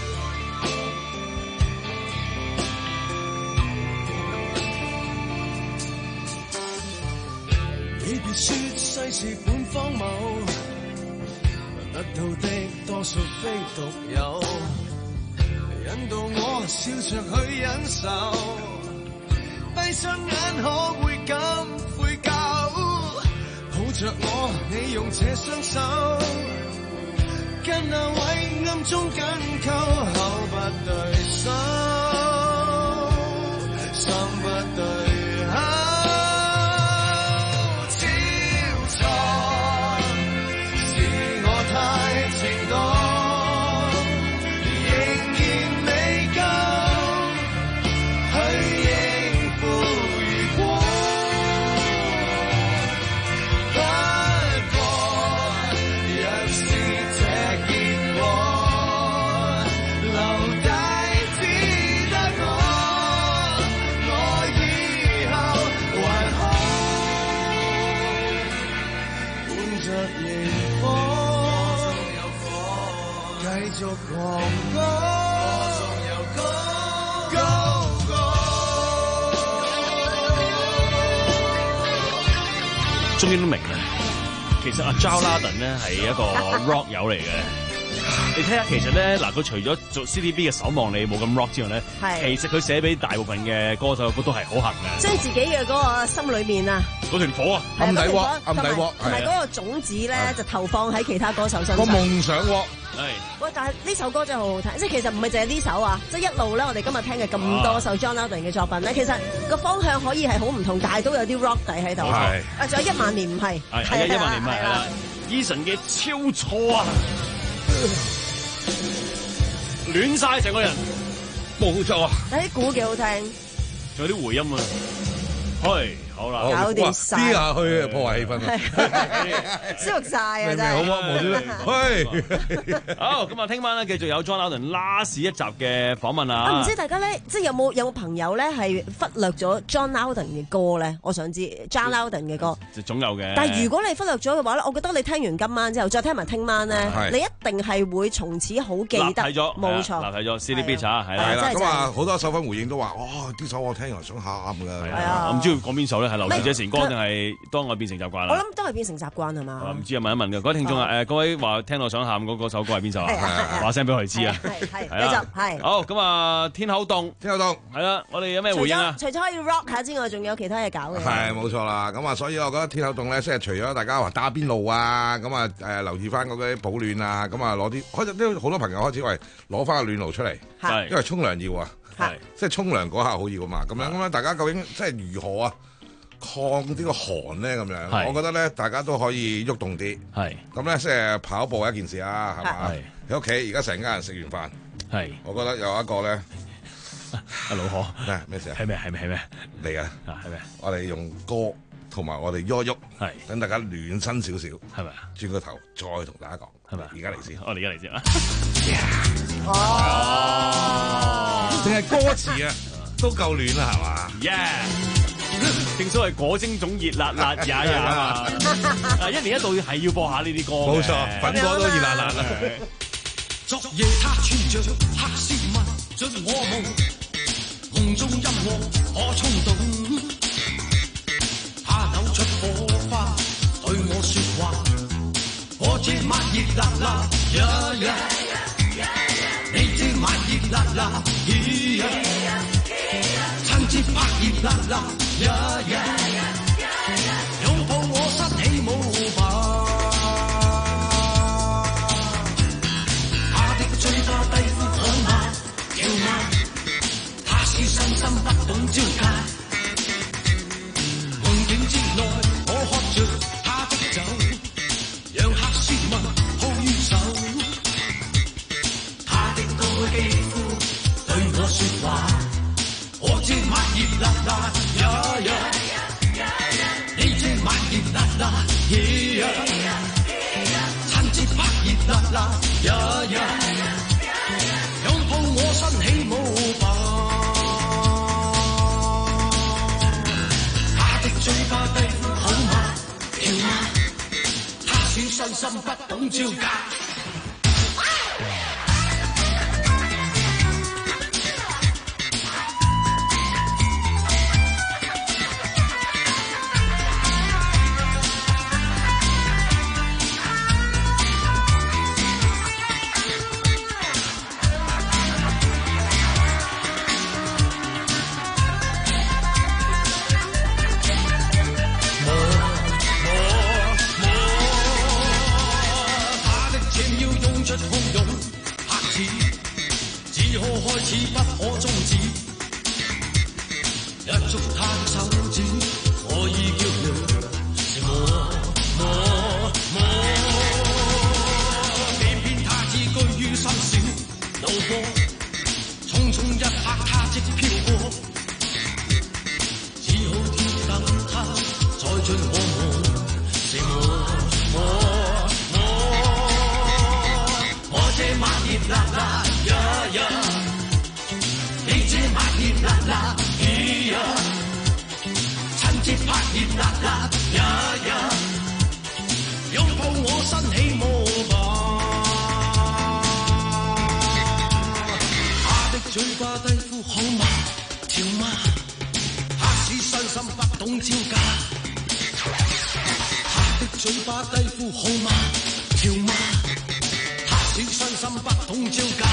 你別說世事本荒謬，得到的多數非獨有，引導我笑着去忍受，閉上眼可會感悔疚？抱着我，你用這雙手，跟那位暗中緊扣，口不對心，心不對口。留低只得我，我已終於都明啦，其實阿 John Lydon 咧係一個 rock 友嚟嘅。你睇下，其實咧嗱，佢除咗做 C D B 嘅守望你冇咁 rock 之外咧，其實佢寫俾大部分嘅歌手都係好行嘅。 將自己嘅嗰個心裏面啊， 嗰團火啊， 暗底鑊，暗底鑊， 同埋嗰個種子咧，就投放喺其他歌手身上。 個夢想鑊。 係。 喂，但係呢首歌真係好好聽，即係其實唔係淨係呢首啊，即係一路咧，我哋今日聽嘅咁多首 John Lydon 嘅作品咧，其實個方向可以係好唔同，但係都有啲 rock 底喺度。 係。 啊，仲有一萬年唔係。 係係一萬年唔係啦。Eason 嘅超錯啊！亂晒成個人，冇錯啊！ 啲鼓幾好聽， 仲有啲回音啊！係好啦， 搞掂晒， 啲下去破壞氣氛啊！ 舒服晒啊！真係好啊，無端去好咁啊！聽晚咧繼續有 John Lydon last 一集嘅訪問啊！ 我唔知大家咧，即係有冇有冇朋友咧係忽略咗 John Lydon 嘅歌咧？我想知 John Lydon 嘅歌， 就總有嘅。 但係如果你忽略咗嘅話咧，我覺得你聽完今晚之後，再聽埋聽晚咧，你一定係會從此好記得。 睇咗， 冇錯， 睇咗 C D B 啊，係啦。 係啦，咁啊好多手粉回應都話：哇！呢首我聽完想喊㗎。 係啊，我唔知佢講邊首咧，係流水者前歌定係當我變成習慣啦？ 我諗都係變成習慣係嘛？ 唔知啊，問一問嘅各位聽眾啊，誒各位話聽到想喊嗰首歌係邊首啊？話聲俾我哋知啊！ 係係，繼續係。 好咁啊，天口凍， 天口凍係啦，我哋有咩回應啊？ 除咗可以 rock 下之外，仲有其他嘢搞嘅。 係冇錯啦，咁啊，所以我覺得天口凍咧，即係除咗大家話打邊爐啊，咁啊誒留意翻嗰啲保暖啊，咁啊攞啲開始都好多朋友開始為攞翻個暖爐出嚟，因為沖涼要啊，即係沖涼嗰下好要啊嘛，咁樣咁樣大家究竟即係如何啊？抗呢個寒咧咁樣，我覺得咧大家都可以喐動啲。係咁咧，即係跑步係一件事啊，係嘛？喺屋企而家成家人食完飯，係我覺得有一個咧， 阿老何咩咩事啊？ 係咩係咩係咩嚟啊？ 係咩？ 我哋用歌同埋我哋喐喐，係等大家暖身少少，係咪？轉個頭再同大家講，係咪？而家嚟先， 我哋而家嚟先啊！ 哦，淨係歌詞啊，都夠暖啦，係嘛 ？Yeah。正所謂果蒸總熱辣辣也也啊嘛，一年一度係要播下呢啲歌嘅， 冇錯，粉歌都熱辣辣啦。 昨夜他穿着黑絲襪進我夢，夢中音樂可衝動，他扭出火花對我說話，我這晚熱辣辣呀呀，你這晚熱辣辣呀，親切拍熱辣辣。呀呀擁抱我失起舞吧，他的嘴巴低呼好嗎跳嗎，他是身心不懂招架，夢境之內我喝着他的酒，讓黑絲襪抱於手，他的高肌膚對我說話，我這晚熱辣辣呀呀，你這晚熱辣辣呀，親切拍熱辣辣呀呀，擁抱我身起舞吧，他的嘴巴低呼好嗎跳嗎，他是身心不懂招架。 褲好嗎？跳嗎？黑子傷心不懂招架，黑的嘴巴低呼好嗎？跳嗎？黑子傷心不懂招架，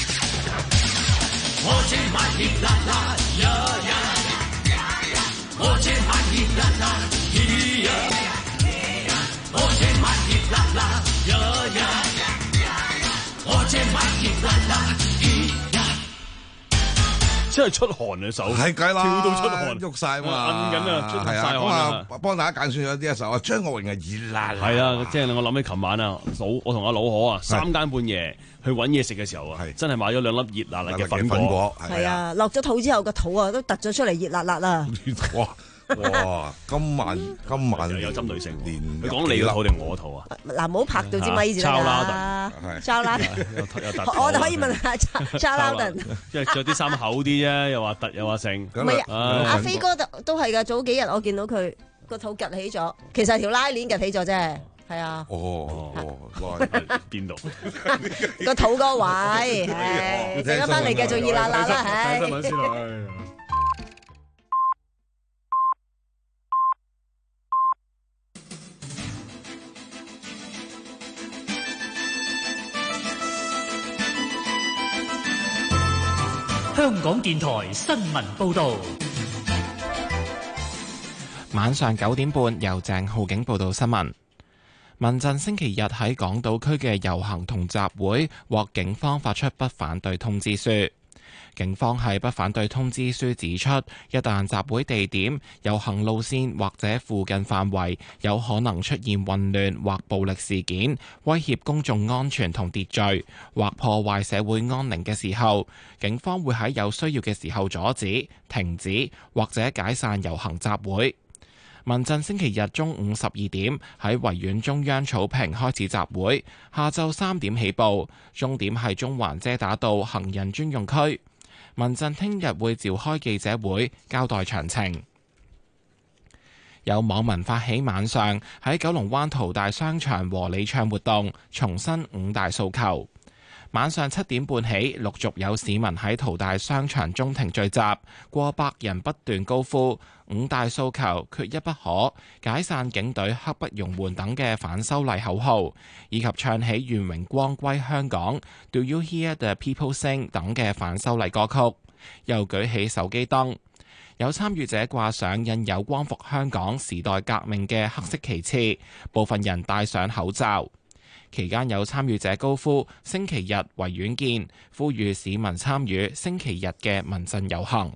我這晚熱辣辣呀呀，我這晚熱辣辣咿呀，我這晚熱辣辣呀呀，我這晚熱辣辣咿呀。 真係出汗啊手， 係計啦， 跳到出汗， 喐晒嘛， 摁緊啊，出晒汗咁啊！ 幫大家揀選咗啲一首啊，張國榮嘅熱辣辣。 係啊，即係我諗起琴晚啊，老我同阿老可啊，三更半夜去揾嘢食嘅時候啊，真係買咗兩粒熱辣辣嘅粉果。 係啊，落咗肚之後個肚啊都突咗出嚟熱辣辣啦。 哇哇！今晚今晚有針對性， 連你講你個肚定我個肚啊？ 嗱，唔好拍到支咪先啦。抄啦，我哋可以問下抄啦頓。 即係着啲衫厚啲啫，又話突又話剩。 唔係阿飛哥都都係㗎，早幾日我見到佢個肚趌起咗，其實係條拉鏈趌起咗啫。係啊。 哦哦， 邊度？ 個肚個位，係陣間翻嚟繼續熱辣辣啦，係。 睇新聞先啦。 香港電台新聞報導， 晚上九點半由鄭浩景報道新聞。民陣星期日喺港島區嘅遊行同集會獲警方發出不反對通知書。警方喺不反對通知書指出，一旦集會地點、遊行路線或者附近範圍有可能出現混亂或暴力事件，威脅公眾安全同秩序，或破壞社會安寧嘅時候，警方會喺有需要嘅時候阻止、停止或者解散遊行集會。民陣星期日中午十二點喺維園中央草坪開始集會，下晝三點起步，終點係中環遮打道行人專用區。民陣聽日會召開記者會交代詳情。有網民發起晚上喺九龍灣淘大商場和你唱活動，重申五大訴求。晚上七點半起，陸續有市民喺淘大商場中庭聚集，過百人不斷高呼五大訴求缺一不可、解散警隊刻不容緩等嘅反修例口號，以及唱起願榮光歸香港、Do You Hear the People Sing 等嘅反修例歌曲，又舉起手機燈。有參與者掛上印有光復香港時代革命嘅黑色旗幟，部分人戴上口罩。期間有參與者高呼星期日維園見，呼籲市民參與星期日嘅民陣遊行。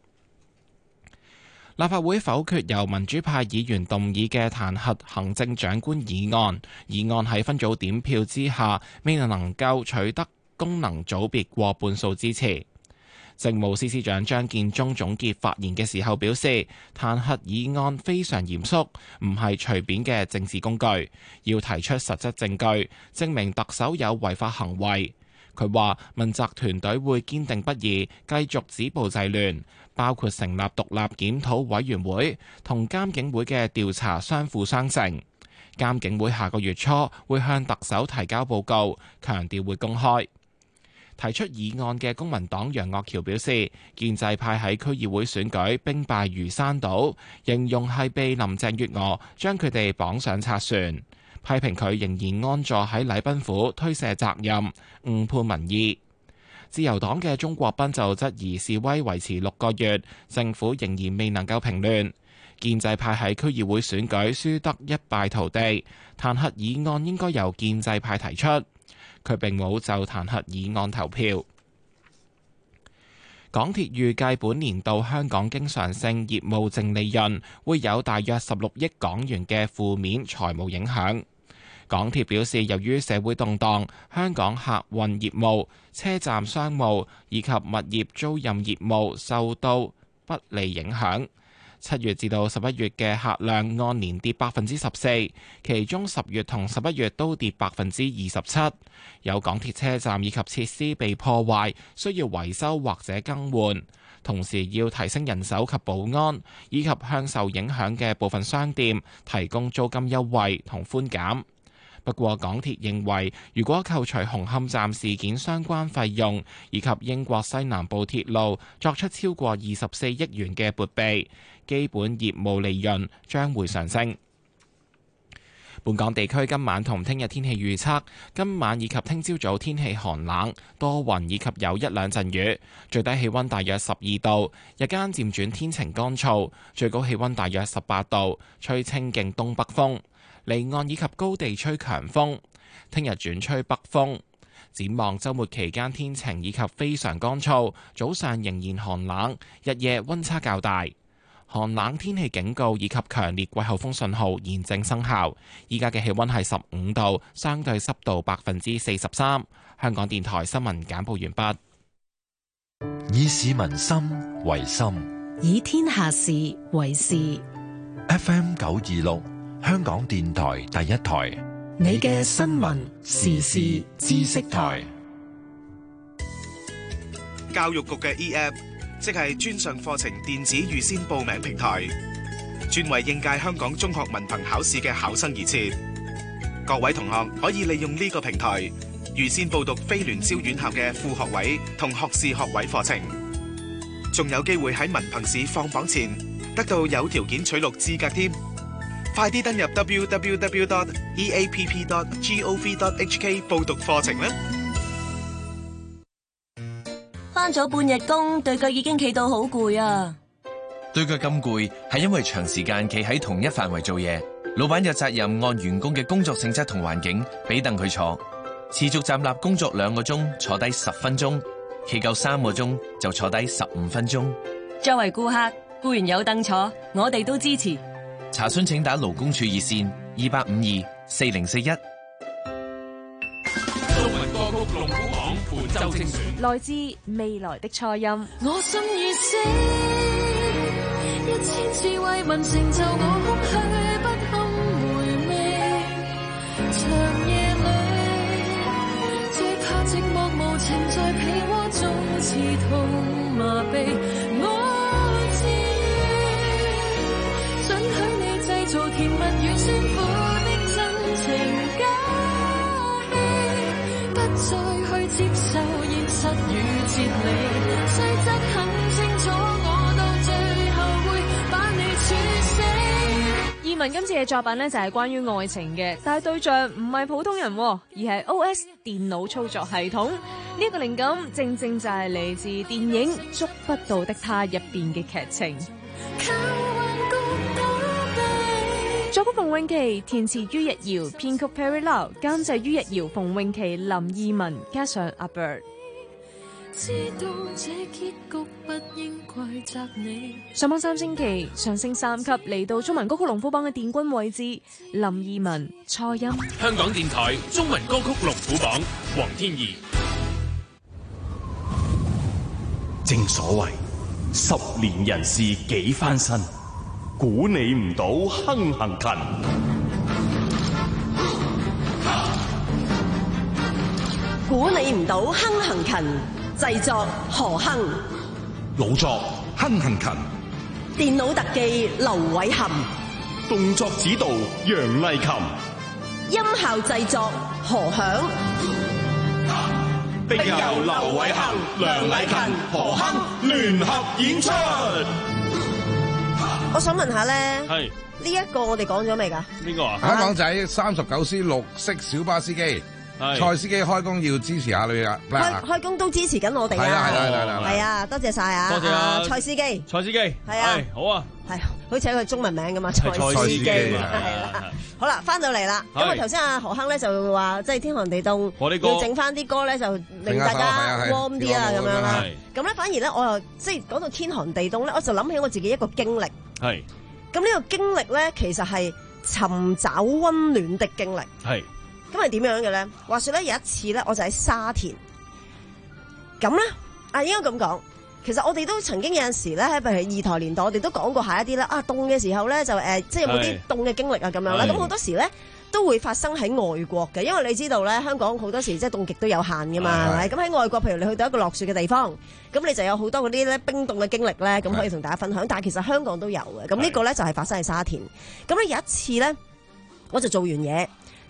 立法會否決由民主派議員動議嘅彈劾行政長官議案，議案喺分組點票之下未能夠取得功能組別過半數支持。政務司司長張建宗總結發言嘅時候表示，彈劾議案非常嚴肅，唔係隨便嘅政治工具，要提出實質證據，證明特首有違法行為。佢話問責團隊會堅定不移，繼續止暴制亂，包括成立獨立檢討委員會，同監警會嘅調查相輔相成。監警會下個月初會向特首提交報告，強調會公開。提出議案嘅公民黨楊岳橋表示，建制派喺區議會選舉兵敗如山倒，形容係被林鄭月娥將佢哋綁上賊船，批評佢仍然安坐喺禮賓府推卸責任，誤判民意。自由黨嘅鍾國斌就質疑示威維持六個月，政府仍然未能夠平亂。建制派喺區議會選舉輸得一敗塗地，彈劾議案應該由建制派提出。佢並冇就彈劾議案投票。港鐵預計本年度香港經常性業務淨利潤會有大約十六億港元嘅負面財務影響。港鐵表示，由於社會動盪，香港客運業務、車站商務以及物業租賃業務受到不利影響。七月至到十一月嘅客量按年跌百分之十四，其中十月同十一月都跌百分之二十七。有港鐵車站以及設施被破壞，需要維修或者更換，同時要提升人手及保安，以及向受影響嘅部分商店提供租金優惠同寬減。 不過港鐵認為，如果扣除紅磡站事件相關費用，以及英國西南部鐵路作出超過二十四億元嘅撥備，基本業務利潤將會上升。本港地區今晚同聽日天氣預測，今晚以及聽朝早天氣寒冷，多雲以及有一兩陣雨，最低氣溫大約十二度，日間漸轉天晴乾燥，最高氣溫大約十八度，吹清勁東北風，離岸以及高地吹強風，聽日轉吹北風。展望週末期間天晴以及非常乾燥，早上仍然寒冷，日夜溫差較大。寒冷天氣警告以及強烈季候風信號現正生效。依家嘅氣溫係十五度，相對濕度百分之四十三。香港電台新聞簡報完畢。 以市民心為心， 以天下事為事。 F M 九二六，香港電台第一台， 你嘅新聞時事知識台。 教育局嘅 E-App，即係專上課程電子預先報名平台，專為應屆香港中學文憑考試嘅考生而設。各位同學可以利用呢個平台預先報讀非聯招院校嘅副學位同學士學位課程，仲有機會喺文憑試放榜前得到有條件取錄資格添。快啲登入 double-u double-u double-u dot e a p p dot gov dot h k 報讀課程啦！ 返咗半日工，對腳已經企到好攰啊！ 對腳咁攰，係因為長時間企喺同一範圍做嘢。老闆有責任按員工嘅工作性質同環境，俾凳佢坐。持續站立工作兩個鐘，坐低十分鐘；企夠三個鐘，就坐低十五分鐘。 作為顧客，固然有凳坐，我哋都支持。 查詢請打勞工處熱線二八五二四零四一。 中文歌曲龍虎榜本周精選， 來自未來的初音。 我心已死，一千次慰問成就我空虛不堪回味。長夜裏，最怕寂寞無情在被窩中刺痛麻痹。我自願准許你製造甜蜜與酸苦的真情假戲，不再去接受現實與哲理，細則很清楚，我到最後會把你處死。 葉問今次嘅作品呢，就係關於愛情嘅，但係對象唔係普通人，而係 O S 電腦操作系統。呢一個靈感正正就係嚟自電影《觸不到的他》入邊嘅劇情。作曲馮詠琪，填詞于逸堯，編曲 Perry Lau， 監製于逸堯、馮詠琪、林二汶，加上阿 Bird。 知道這結局不應怪責你。 上榜三星期，上升三級，嚟到中文歌曲龍虎榜嘅殿軍位置。林二汶，初音。 香港電台中文歌曲龍虎榜，黃天怡。 正所謂十年人事幾番新，估你唔到亨行勤。 估你唔到亨行勤，製作何亨， 老作亨行勤， 電腦特技劉偉含， 動作指導楊麗琴， 音效製作何響。 並由劉偉恒、梁麗勤、何亨聯合演出。 我想問下咧， 係呢一個我哋講咗未㗎？ 呢個啊， 香港仔三十九 C 綠色小巴司機，蔡司機開工要支持下你啊！ 開開工都支持緊我哋啊！ 係啦係啦係啦， 係啊，多謝晒啊！ 多謝啊， 蔡司機， 蔡司機係啊， 好啊， 係好似係佢中文名㗎嘛，蔡司機係啦。好啦，翻到嚟啦，咁啊頭先阿何亨咧就話，即係天寒地凍，要整翻啲歌咧就令大家 warm 啲啊咁樣啦。咁咧反而咧我又即係講到天寒地凍咧，我就諗起我自己一個經歷。 係。 咁呢個經歷咧，其實係尋找溫暖的經歷。 係。 咁係點樣嘅咧？話說咧有一次咧，我就喺沙田。咁咧啊，應該咁講。其實我哋都曾經有陣時咧，譬如二台年代，我哋都講過下一啲咧啊，凍嘅時候咧就誒、呃，即係有冇啲凍嘅經歷啊咁樣啦。咁好多時咧都會發生喺外國嘅，因為你知道咧香港好多時即係凍極都有限噶嘛，係咪？咁喺外國，譬如你去到一個落雪嘅地方，咁你就有好多嗰啲咧冰凍嘅經歷咧，咁可以同大家分享。但係其實香港都有嘅。咁呢個咧就係發生喺沙田。咁咧有一次咧，我就做完嘢。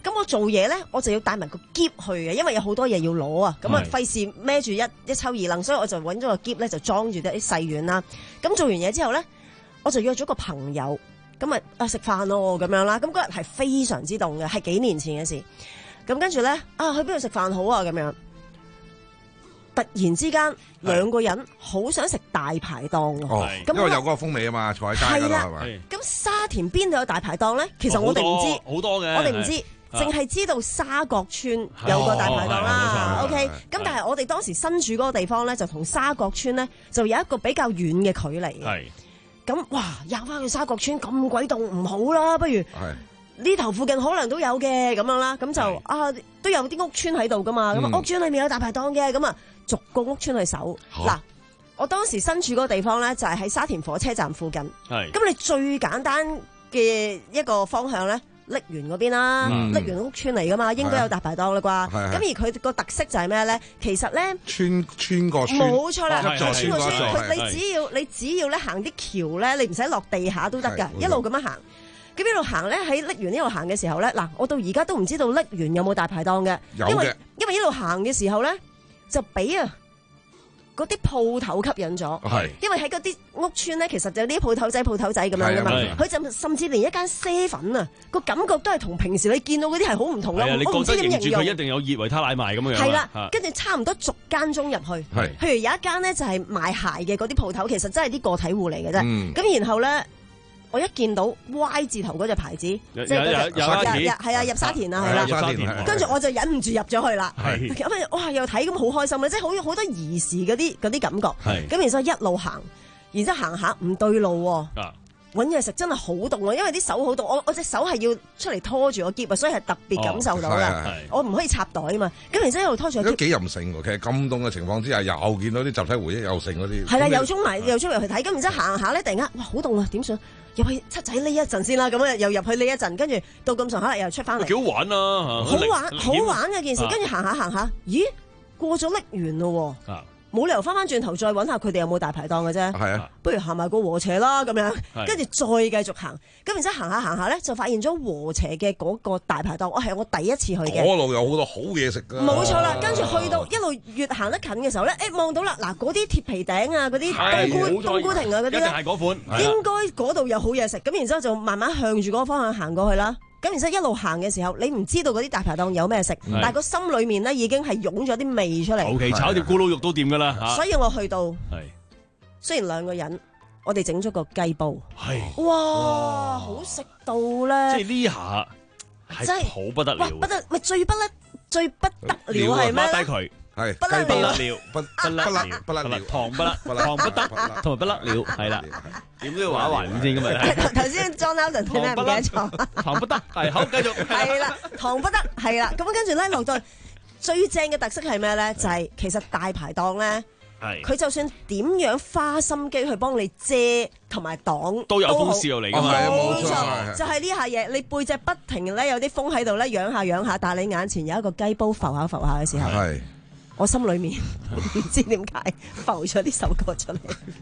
咁我做嘢咧，我就要帶埋個篋去嘅，因為有好多嘢要攞啊。咁啊，費事孭住一一抽二掕，所以我就揾咗個篋咧，就裝住啲細丸啦。咁做完嘢之後咧，我就約咗個朋友，咁啊啊食飯咯咁樣啦。咁嗰日係非常之凍嘅，係幾年前嘅事。咁跟住咧啊，去邊度食飯好啊？咁樣突然之間，兩個人好想食大排檔喎。 哦，因為有嗰個風味啊嘛，坐喺街嗰度係咪？ 咁沙田邊度有大排檔咧？其實我哋唔知， 好多嘅， 我哋唔知，淨係知道沙角村有個大排檔啦。OK，咁但係我哋當時身處嗰個地方咧，就同沙角村咧就有一個比較遠嘅距離嘅。係。咁哇，入翻去沙角村咁鬼凍，唔好啦，不如呢頭附近可能都有嘅咁樣啦。咁就啊，都有啲屋村喺度噶嘛。咁屋村裏面有大排檔嘅，咁啊。逐個屋村去搜嗱，我當時身處嗰個地方咧，就係喺沙田火車站附近。係咁，你最簡單嘅一個方向咧，瀝源嗰邊啦，瀝源屋村嚟噶嘛，應該有大排檔啦啩。咁而佢個特色就係咩咧？其實咧， 穿穿過村， 冇錯啦， 穿過村， 佢你只要你只要咧行啲橋咧，你唔使落地下都得噶，一路咁樣行。咁一路行咧，喺瀝源一路行嘅時候咧，嗱，我到而家都唔知道瀝源有冇大排檔嘅，因為因為一路行嘅時候咧。就俾啊嗰啲鋪頭吸引咗，因為喺嗰啲屋村咧，其實就有啲鋪頭仔、鋪頭仔咁樣噶嘛。佢就甚至連一間啡粉啊，個感覺都係同平時你見到嗰啲係好唔同嘅。我唔知點形容。 佢一定有熱維他奶賣咁樣。 係啦，跟住差唔多逐間中入去。譬如有一間咧就係賣鞋嘅嗰啲鋪頭，其實真係啲個體戶嚟嘅啫。咁、嗯、然後咧。我一見到 Y 字頭嗰隻牌子，即係嗰隻係啊入沙田啊，係啦，跟住我就忍唔住入咗去啦。咁哇又睇咁好開心啊！即係好好多兒時嗰啲嗰啲感覺。咁然之後一路行，然之後行下唔對路喎。揾嘢食真係好凍啊！因為啲手好凍，我我隻手係要出嚟拖住個篋啊，所以係特別感受到嘅。我唔可以插袋啊嘛。咁然之後一路拖住個篋。都幾任性喎！其實咁凍嘅情況之下，又見到啲集體回憶又剩嗰啲。係啦，又衝埋又衝入去睇。咁然之後行下咧，突然間哇好凍啊！點算？入去七仔呢一陣先啦，咁啊又入去呢一陣，跟住到咁上下又出翻嚟。幾好玩啊！好玩好玩嘅件事，跟住行下行下，咦過咗瀝源咯喎！冇理由翻翻轉頭再揾下佢哋有冇大排檔嘅啫。係啊，不如行埋個禾輋啦咁樣，跟住再繼續行。咁然之後行下行下咧，就發現咗禾輋嘅嗰個大排檔。我係我第一次去嘅。嗰度有好多好嘢食㗎。冇錯啦，跟住去到一路越行得近嘅時候咧，誒望到啦，嗱嗰啲鐵皮頂啊，嗰啲冬菇冬菇亭啊嗰啲咧，一定係嗰款。應該嗰度有好嘢食。咁然之後就慢慢向住嗰個方向行過去啦。咁然之後一路行嘅時候，你唔知道嗰啲大排檔有咩食，但係個心裏面咧已經係湧咗啲味出嚟。 O K，炒條咕嚕肉都掂噶啦。 所以我去到，雖然兩個人，我哋整咗個雞煲，係哇，好食到咧！ 即係呢下係好不得了， 不得咪最不得最不得了係咩咧？ 係不得了， 不不甩了，不甩了， 糖不甩，糖不得，同埋不甩了，係啦。點都要玩一玩先咁啊！ 頭先 John Alden 聽咩唔記得咗？ 糖不得，係好繼續。 係啦，糖不得，係啦。咁跟住咧落到最正嘅特色係咩咧？就係其實大排檔咧，佢就算點樣花心機去幫你遮同埋擋， 都有風笑嚟㗎嘛。 冇錯，就係呢下嘢，你背脊不停咧有啲風喺度咧，揚下揚下，但係你眼前有一個雞煲浮下浮下嘅時候。我心裏面唔知點解浮咗呢首歌出嚟，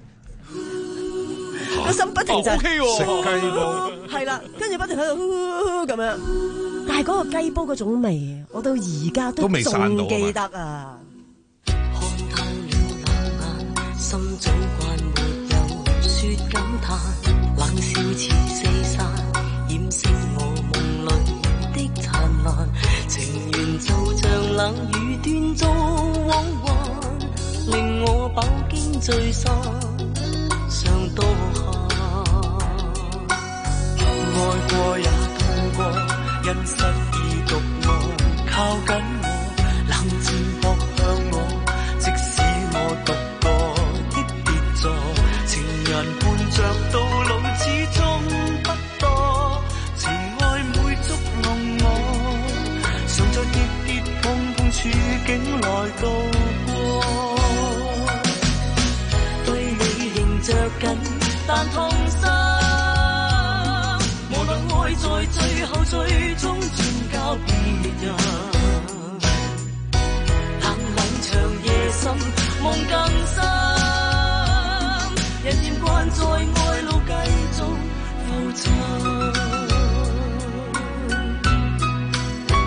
個心不停就食雞煲， 係啦，跟住不停喺度咁樣，但係嗰個雞煲嗰種味，我到而家都仲記得啊！ 看透了冷眼，心早慣沒有說感嘆，冷笑似四散，掩飾我夢裏的燦爛，情緣就像冷雨斷續往還，令我飽經醉心，想多下。愛過也痛過，因失意獨愛靠緊我，冷箭撲向我，即使我獨個的跌座，情人伴着到老始終不多，情愛每觸弄我，常在跌跌碰碰處境來渡過，對你仍着緊，但痛心。無論愛在最後最終轉交別人，冷冷長夜深，夢更深，人厭慣在愛路繼續浮沉。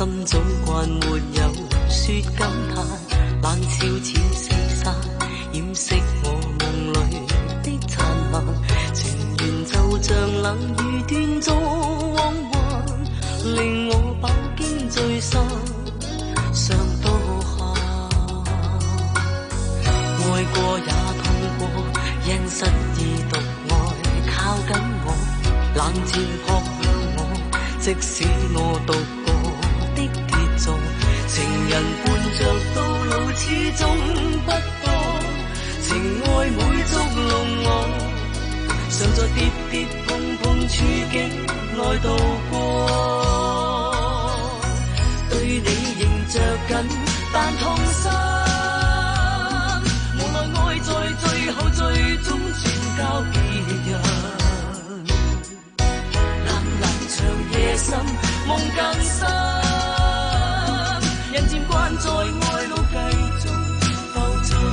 心早慣沒有說感嘆，冷笑似四散，掩飾我夢裏的燦爛。情緣就像冷雨斷續往還，令我飽經聚散，想多下。愛過也痛過，因失意獨愛靠緊我，冷戰撲向我，即使我獨個的跌座，情人伴着到老始終不過，情愛每捉弄我，常在跌跌碰碰處境內度過，對你仍着緊但痛心，無奈愛在最後最終轉交別人，冷冷長夜深夢更深，人漸慣在愛路繼續浮沉，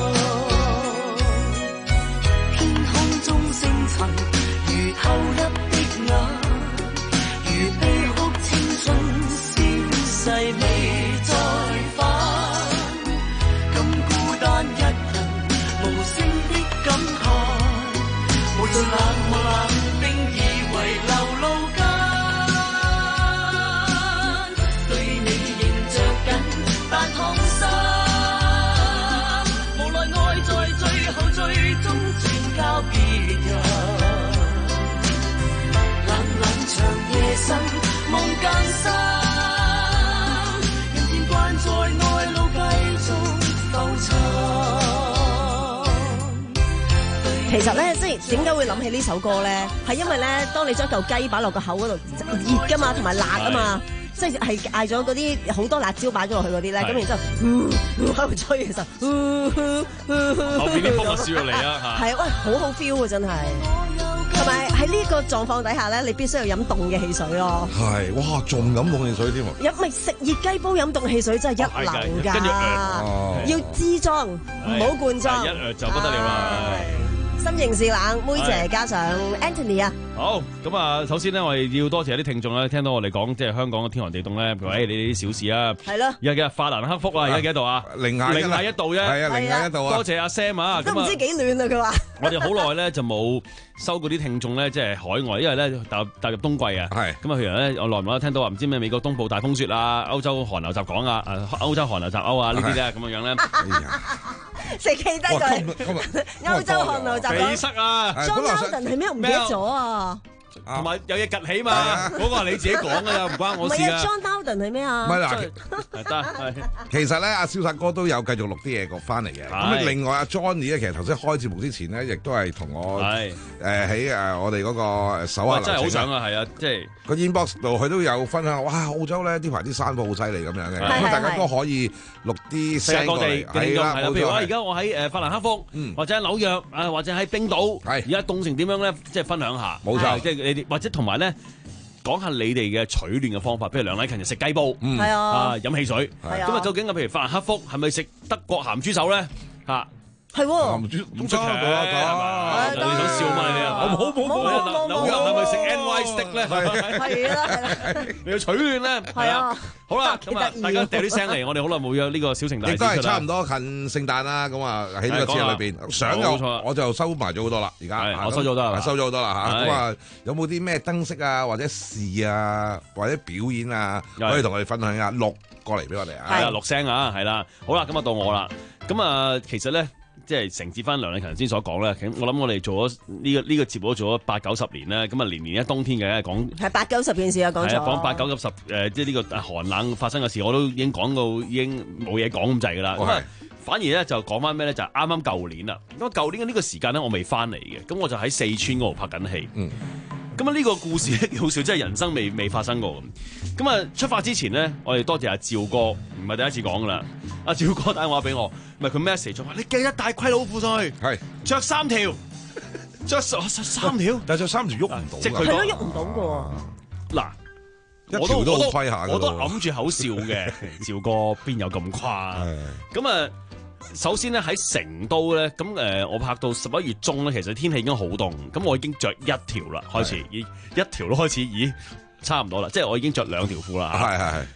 天空中星塵如投入的眼，如悲哭青春消逝未再返，咁孤單一人無聲的感嘆，無盡冷漠冷冰以為流露間，對你仍着緊但痛心，無奈愛在最後最終轉交別人，冷冷長夜深夢更深，人漸慣在愛路繼續浮沉。 其實咧，即係點解會諗起呢首歌咧？係因為咧，當你將嚿雞擺落個口嗰度熱噶嘛，同埋辣啊嘛，即係係嗌咗嗰啲好多辣椒擺咗落去嗰啲咧，咁然之後喺度吹嘅時候， 後邊啲風就燒入嚟啊！ 係啊，喂，好好 feel 啊，真係。同埋喺呢個狀況底下咧，你必須要飲凍嘅汽水咯。 係，哇，仲飲凍汽水添喎！ 飲咪食熱雞煲飲凍汽水真係一流㗎， 跟住要支裝，唔好罐裝， 一誒就不得了啦。 心形是冷，妹姐加上 Anthony 啊。 好，咁啊，首先咧，我哋要多謝啲聽眾咧，聽到我哋講即係香港嘅天寒地凍咧，喂，你哋啲小事啊， 係咯， 而家嘅法蘭克福啊，而家幾多度啊？ 零下零下一度啫， 係啊，零下一度啊。 多謝阿 Sam 啊， 都唔知幾暖啊，佢話。 我哋好耐咧就冇收嗰啲聽眾咧，即係海外，因為咧踏入踏入冬季啊，係咁啊，譬如咧，我耐唔耐聽到話唔知咩美國東部大風雪啊，歐洲寒流襲港啊，誒歐洲寒流襲歐啊呢啲咧咁樣樣咧。 食記得佢歐洲寒流襲港。 鼻塞啊 ！John Alden 係咩？唔記得咗啊！ 同埋有嘢趌起嘛，嗰個係你自己講噶啦，唔關我事啊。 唔係啊 ，John Alden 係咩啊？ 唔係嗱， 得其實咧，阿蕭澤哥都有繼續錄啲嘢過翻嚟嘅。咁另外阿 Johnny 咧，其實頭先開節目之前咧，亦都係同我誒喺誒我哋嗰個手下留情。真係好想啊，係啊，即係個 inbox 度佢都有分享。哇，澳洲咧呢排啲山火好犀利咁樣嘅，咁大家都可以錄啲聲過嚟。係啦， 譬如話而家我喺誒法蘭克福，或者喺紐約啊，或者喺冰島，而家凍成點樣咧？即係分享下。 冇錯， 即係你哋或者同埋咧。講下你哋嘅取暖嘅方法，譬如梁禮勤就食雞煲， 係啊， 啊飲汽水， 係啊。 咁啊，究竟啊，譬如法蘭克福係咪食德國鹹豬手咧？嚇， 係喎， 鹹豬唔出奇啊！ 你想笑嘛你哋啊？好好好，紐約係咪食 N Y stick 咧？ 係啦係啦， 你要取暖咧？係啊。好啦，咁啊，大家掉啲聲嚟，我哋好耐冇約呢個小城大師出啦。 亦都係差唔多近聖誕啦，咁啊喺呢個節日裏邊，相又我就收埋咗好多啦。而家我收咗好多啦， 收咗好多啦嚇。咁啊，有冇啲咩燈飾啊，或者事啊，或者表演啊，可以同我哋分享下？錄過嚟俾我哋啊！ 係啊，錄聲啊，係啦。好啦，咁啊到我啦。咁啊，其實咧。即係承接翻梁禮勤頭先所講咧，我諗我哋做咗呢個呢個節目都做咗八九十年咧，咁啊年年一冬天嘅講係八九十件事啊，講咗講八九十誒，即係呢個寒冷發生嘅事，我都已經講到已經冇嘢講咁滯噶啦。咁啊，反而咧就講翻咩咧？就係啱啱舊年啦。咁舊年嘅呢個時間咧，我未翻嚟嘅，咁我就喺四川嗰度拍緊戲。嗯。咁啊呢個故事咧好笑，真係人生未未發生過咁。咁啊出發之前咧，我哋多謝阿趙哥，唔係第一次講噶啦。阿趙哥打電話俾我，咪佢 message 咗話：你記得帶虧佬褲上去，係着三條，着三條， 但係着三條喐唔到， 即係佢都喐唔到噶。 嗱， 一條都好虧下， 我都揞住口笑嘅。趙哥邊有咁誇？咁啊。首先咧喺成都咧，咁誒我拍到十一月中咧，其實天氣已經好凍，咁我已經着一條啦，開始，咦一條都開始，咦差唔多啦，即係我已經着兩條褲啦， 係係係。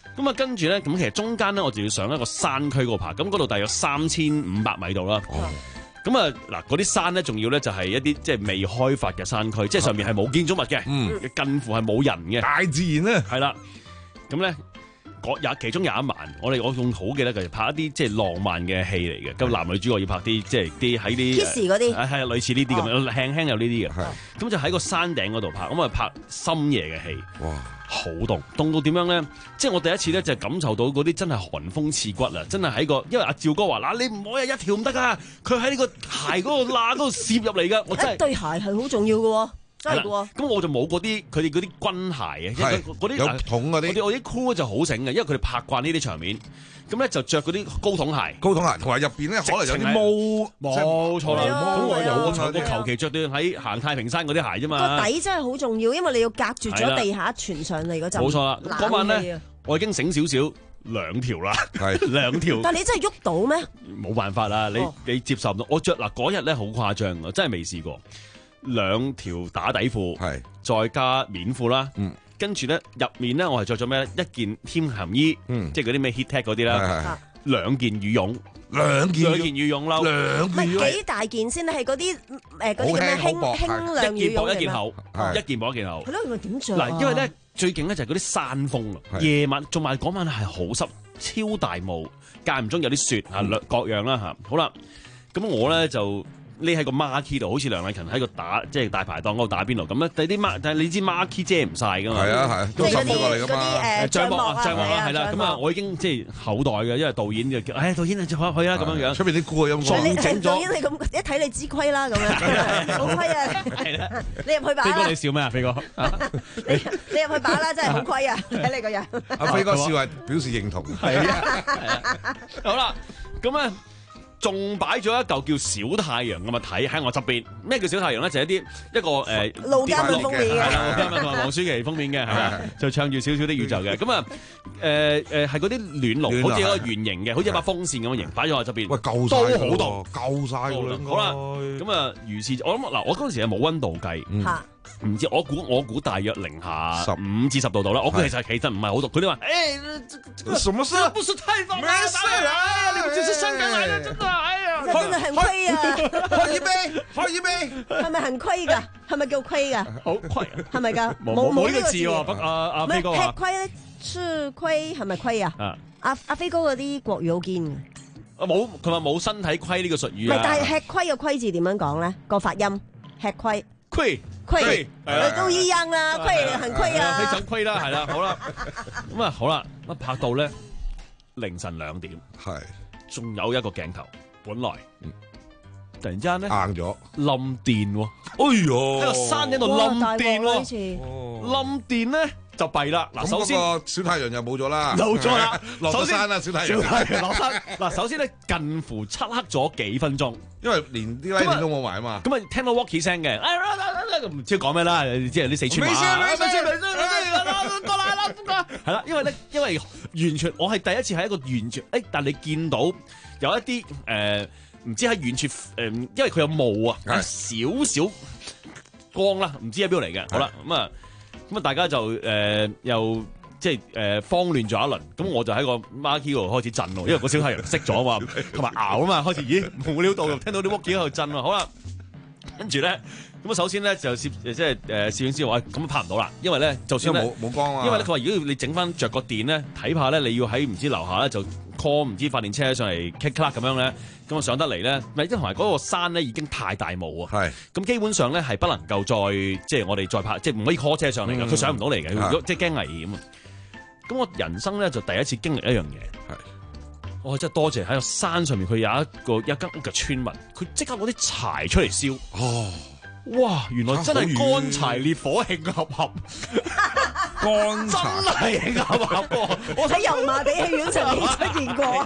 咁啊，跟住咧，咁其實中間咧，我就要上一個山區嗰度爬，咁嗰度大約三千五百米度啦。咁啊，嗱，嗰啲山咧，仲要咧就係一啲即係未開發嘅山區，即係上面係冇建築物嘅， 嗯， 近乎係冇人嘅， 大自然咧， 係啦。咁咧，有其中有一晚，我哋我仲好記得佢拍一啲即係浪漫嘅戲嚟嘅，咁男女主角要拍啲即係啲喺啲 kiss 嗰啲， 係係類似呢啲咁樣，輕輕有呢啲嘅，咁就喺個山頂嗰度拍，咁啊拍深夜嘅戲， 哇！ 好凍，凍到點樣咧？即係我第一次咧就感受到嗰啲真係寒風刺骨啦！真係喺個，因為阿趙哥話嗱，你唔可以一條唔得噶，佢喺呢個鞋嗰度罅嗰度攝入嚟噶，我真係一對鞋係好重要嘅喎，真係嘅喎。 咁我就冇嗰啲佢哋嗰啲軍鞋嘅，嗰啲有筒嗰啲， 我啲 crew 就好醒嘅，因為佢哋拍慣呢啲場面。咁咧就着嗰啲高筒鞋， 高筒鞋同埋入邊咧可能有啲毛， 冇錯啦。咁我有我啲求其着對喺行太平山嗰啲鞋啫嘛。 個底真係好重要，因為你要隔住咗地下傳上嚟嗰陣。 冇錯啦。嗰晚咧，我已經醒少少兩條啦，係兩條。 但係你真係喐到咩？ 冇辦法啦，你你接受唔到。我着嗱嗰日咧好誇張啊，真係未試過兩條打底褲，係再加棉褲啦。嗯。跟住咧入面咧，我係着咗咩咧？一件添鹹衣，嗯、即係嗰啲咩 heat tech 嗰啲啦，兩件羽絨， 兩件兩件羽絨褸， 唔係幾大件先係嗰啲誒嗰啲咁嘅輕輕量羽絨嚟咩？ 一件薄一件薄一件厚。 係咯，佢點着？ 嗱，因為咧最勁咧就係嗰啲山風啊，夜晚仲埋嗰晚係好濕，超大霧，間唔中有啲雪啊，各樣啦嚇。好啦，咁我咧就。匿喺個 marquee 度，好似梁禮勤喺個打即係大排檔嗰度打邊爐咁咧。但係啲 mar 但係你知 marquee 遮唔晒㗎嘛？ 係啊係啊，都滲咗過嚟㗎嘛。 誒帳幕啊帳幕啊係啦。咁啊，我已經即係後代嘅，因為導演就叫，誒導演啊，就去去啦咁樣樣。出邊啲歌音樂，你係導演，你咁一睇你知虧啦咁樣，好虧啊！係啦，你入去把啦。 飛哥你笑咩啊？飛哥， 你你入去把啦，真係好虧啊！睇你個人。 阿飛哥笑係表示認同。 係啊，好啦，咁啊。仲擺咗一嚿叫小太陽咁啊睇喺我側邊，咩叫小太陽咧？就係、一啲一個誒， 盧嘉敏封面嘅， 係啦，盧嘉敏同埋黃舒淇封面嘅，係啦，就唱住少少的宇宙嘅。咁啊誒誒係嗰啲暖爐，好似一個圓形嘅，好似一把風扇咁嘅形，擺咗我側邊。 喂，夠晒都好凍， 夠晒㗎好啦，咁啊，如是我諗嗱，我嗰陣時係冇溫度計。嗯唔知我估我估大約零下十五至十度度啦，我估其實其實唔係好凍。佢哋話誒， 什麼事？ 不是太凍，沒事啊，你們只是香港來的，真的，哎呀， 真係很虧啊！ 喝一杯，喝一杯， 係咪很虧㗎？係咪叫虧㗎？ 好虧， 係咪㗎？ 冇冇呢個字喎，不阿阿飛哥話吃虧咧，是虧係咪虧啊？阿阿飛哥嗰啲國語好堅嘅。 啊冇，佢話冇身體虧呢個術語啊。 唔係，但係吃虧嘅虧字點樣講咧？個發音吃虧。 虧虧，都一樣啦，虧很虧啊， 非常虧啦，係啦，好啦，咁啊好啦，咁拍到咧凌晨兩點， 係， 仲有一個鏡頭，本來突然之間咧硬咗， 冧電喎， 哎呦， 喺個山頂度冧電喎，冧電咧。就弊啦！嗱，首先個小太陽又冇咗啦， 冇咗啦， 落咗山啦，小太陽， 小太陽落山。嗱，首先咧近乎漆黑咗幾分鐘， 因為連啲拉鏈都冇埋啊嘛。 咁啊聽到 walkie 聲嘅，唔知講咩啦，即係啲四川話。冇事冇事冇事冇事，過來啦，過來。係啦，因為咧，因為完全我係第一次喺一個完全誒，但你見到有一啲誒，唔知喺遠處誒，因為佢有霧啊，少少光啦，唔知喺邊度嚟嘅。好啦，咁啊。咁啊，大家就誒、呃、又即係誒、呃、慌亂咗一輪，咁我就喺個 marquee 度開始震咯，因為個小太陽熄咗啊嘛，同埋熬啊嘛，開始咦冇料到，聽到啲屋企喺度震啊，好啦，跟住咧，咁啊首先咧就攝即係誒攝影師話咁拍唔到啦，因為咧就算冇冇光啊， 因為咧佢話如果你整翻着個電咧，睇怕咧你要喺唔知樓下咧就 call 唔知發電車上嚟 click click 咁樣咧。咁啊上得嚟咧，咪即係同埋嗰個山咧已經太大霧啊！係咁基本上咧係不能夠再即係我哋再拍，即係唔可以 call 車上嚟嘅，佢、嗯、上唔到嚟嘅，如果即係驚危險啊！咁我人生咧就第一次經歷一樣嘢，係我真係多謝喺個山上面，佢有一個一間屋嘅村民，佢即刻攞啲柴出嚟燒。哦，哇！原來真係乾柴烈火慶合合，乾柴真係慶合合喎！ 我喺油麻地戲院曾經出現過。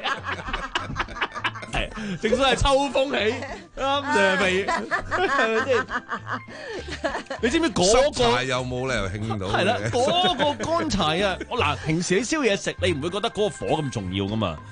係，正所謂秋風起，啱誒未？即係你知唔知嗰個柴又冇理由興到？ 係啦，嗰個乾柴啊！我嗱，平時你燒嘢食，你唔會覺得嗰個火咁重要噶嘛？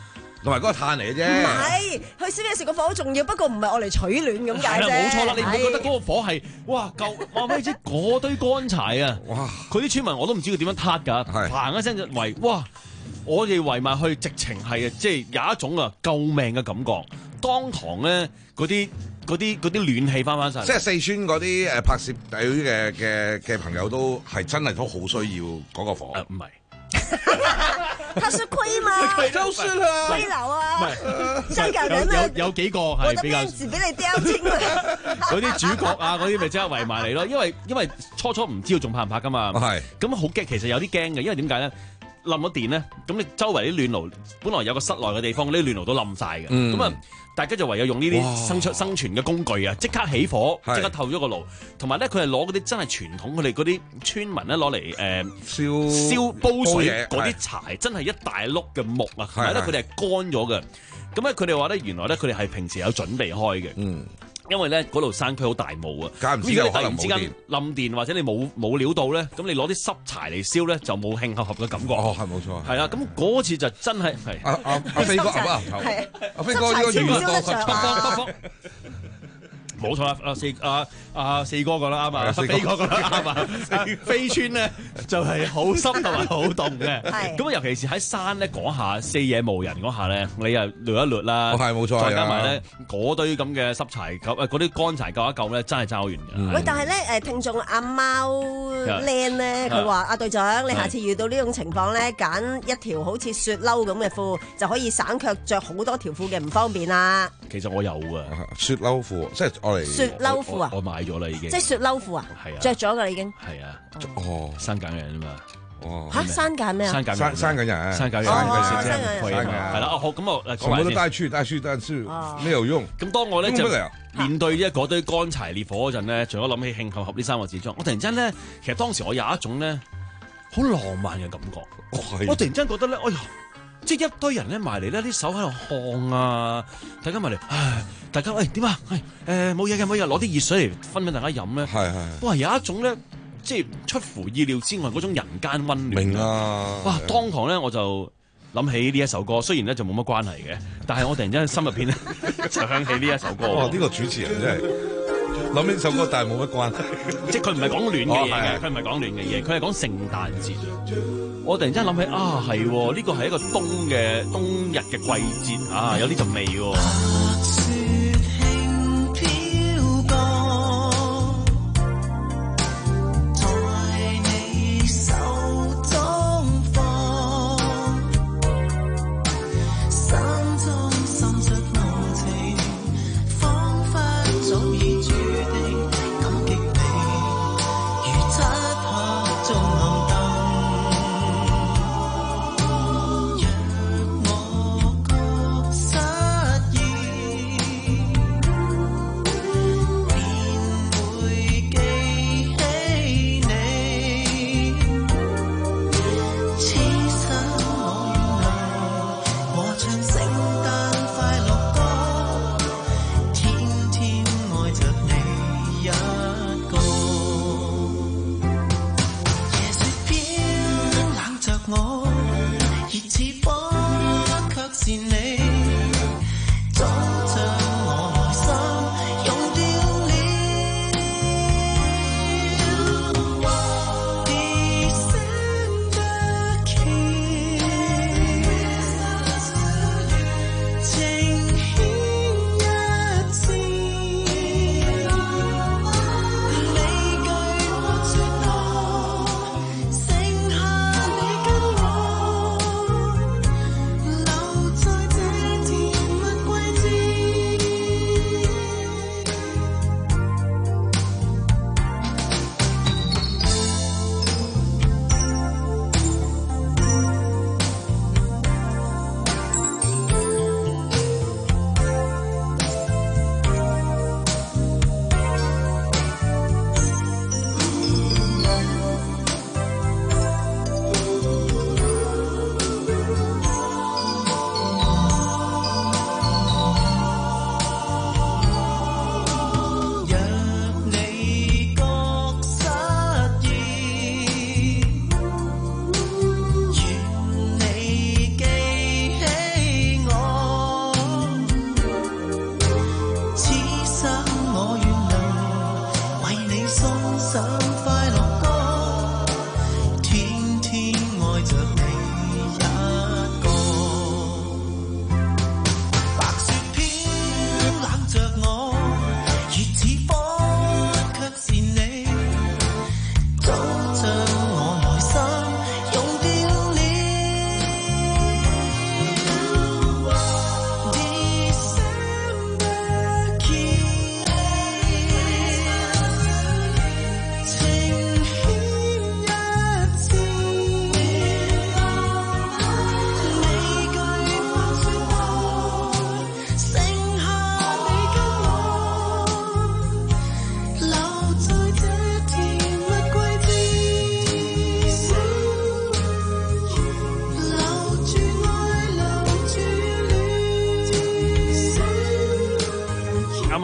同埋嗰個炭嚟嘅啫。 唔係，去燒嘢食個火好重要，不過唔係我嚟取暖咁解啫。 冇錯啦，你唔會覺得嗰個火係哇夠話俾你知嗰堆乾柴啊！哇！佢啲村民我都唔知佢點樣撻㗎，嘭一聲就圍哇！我哋圍埋去，直情係啊，即係有一種啊救命嘅感覺。當堂咧嗰啲嗰啲嗰啲暖氣翻翻晒， 即係四川嗰啲誒拍攝隊嘅嘅嘅朋友都係真係都好需要嗰個火。 唔係。 他是虧嘛？ 就是啦， 虧佬啊！ 唔係香港人啊， 有有幾個係比較， 我的面子俾你雕清啦。 嗰啲主角啊，嗰啲咪即刻圍埋嚟咯。因為因為初初唔知道仲拍唔拍噶嘛，係咁好驚，其實有啲驚嘅，因為點解咧？冧咗電咧，咁你周圍啲暖爐本來有個室內嘅地方，呢啲暖爐都冧晒嘅，咁啊、嗯，大家就唯有用呢啲生出生存嘅工具啊，即刻起火，即刻透咗個爐，同埋咧佢係攞嗰啲真係傳統，佢哋嗰啲村民咧攞嚟誒燒燒煲水嗰啲柴，真係一大碌嘅木啊，同埋咧佢哋係乾咗嘅，咁咧佢哋話咧原來咧佢哋係平時有準備開嘅。嗯因為咧嗰度山區好大霧啊，咁如果你突然之間冧電或者你冇冇料到咧，咁你攞啲濕柴嚟燒咧就冇慶合合嘅感覺。 哦，係冇錯。 係啊，咁嗰次就真係係阿阿阿飛哥阿阿頭，阿飛哥呢個娛樂多冇錯啦，阿四阿阿四哥講得啱啊，飛哥講得啱啊，飛村咧就係好濕同埋好凍嘅。咁啊，尤其是喺山咧嗰下四野無人嗰下咧，你又掠一掠啦， 係冇錯， 再加埋咧嗰堆咁嘅濕柴救誒嗰啲乾柴救一救咧，真係爭好遠嘅。 喂，但係咧誒，聽眾阿貓靚咧，佢話阿隊長，你下次遇到呢種情況咧，揀一條好似雪褸咁嘅褲，就可以省卻着好多條褲嘅唔方便啦。 其實我有啊， 雪褸褲，即係我嚟雪褸褲啊！ 我買咗啦已經。 即係雪褸褲啊！ 係啊， 着咗㗎啦已經。 係啊， 哦， 山揀人啊嘛。 哦， 嚇山揀咩啊？ 山揀山山揀人， 山揀人， 山揀人， 山揀人， 係啦。哦，好咁我什麼都帶去，帶去但是沒有用。 咁當我咧就面對呢嗰堆乾柴烈火嗰陣咧，除咗諗起慶合合呢三個字之外，我突然間咧，其實當時我有一種咧好浪漫嘅感覺。我突然間覺得咧，哎呀〜即係一堆人咧埋嚟咧，啲手喺度烘啊！大家埋嚟，唉，大家喂點啊？誒冇嘢嘅，冇嘢，攞啲熱水嚟分俾大家飲咧。係係。哇！有一種咧，即係出乎意料之外嗰種人間溫暖。 明啊！ 哇！當堂咧我就諗起呢一首歌，雖然咧就冇乜關係嘅，但係我突然之間心入邊咧就響起呢一首歌。 哇！呢個主持人真係諗起首歌，但係冇乜關係。 即係佢唔係講暖嘅嘢嘅，佢唔係講暖嘅嘢，佢係講聖誕節。我突然間諗起啊，係呢個係一個冬嘅冬日嘅季節啊，有呢陣味喎。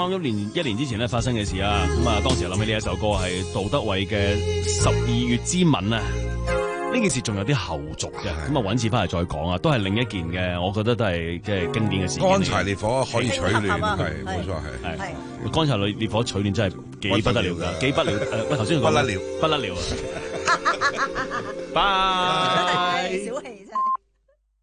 啱一年一年之前咧發生嘅事啊，咁啊當時諗起呢一首歌係杜德偉嘅《十二月之吻》啊。呢件事仲有啲後續嘅，咁啊揾次翻嚟再講啊，都係另一件嘅，我覺得都係即係經典嘅事。 乾柴烈火可以取暖，係冇錯係。 係乾柴烈火取暖真係幾不得了㗎，幾不了誒！喂，頭先講不得了， 不得了啊！拜。 小氣。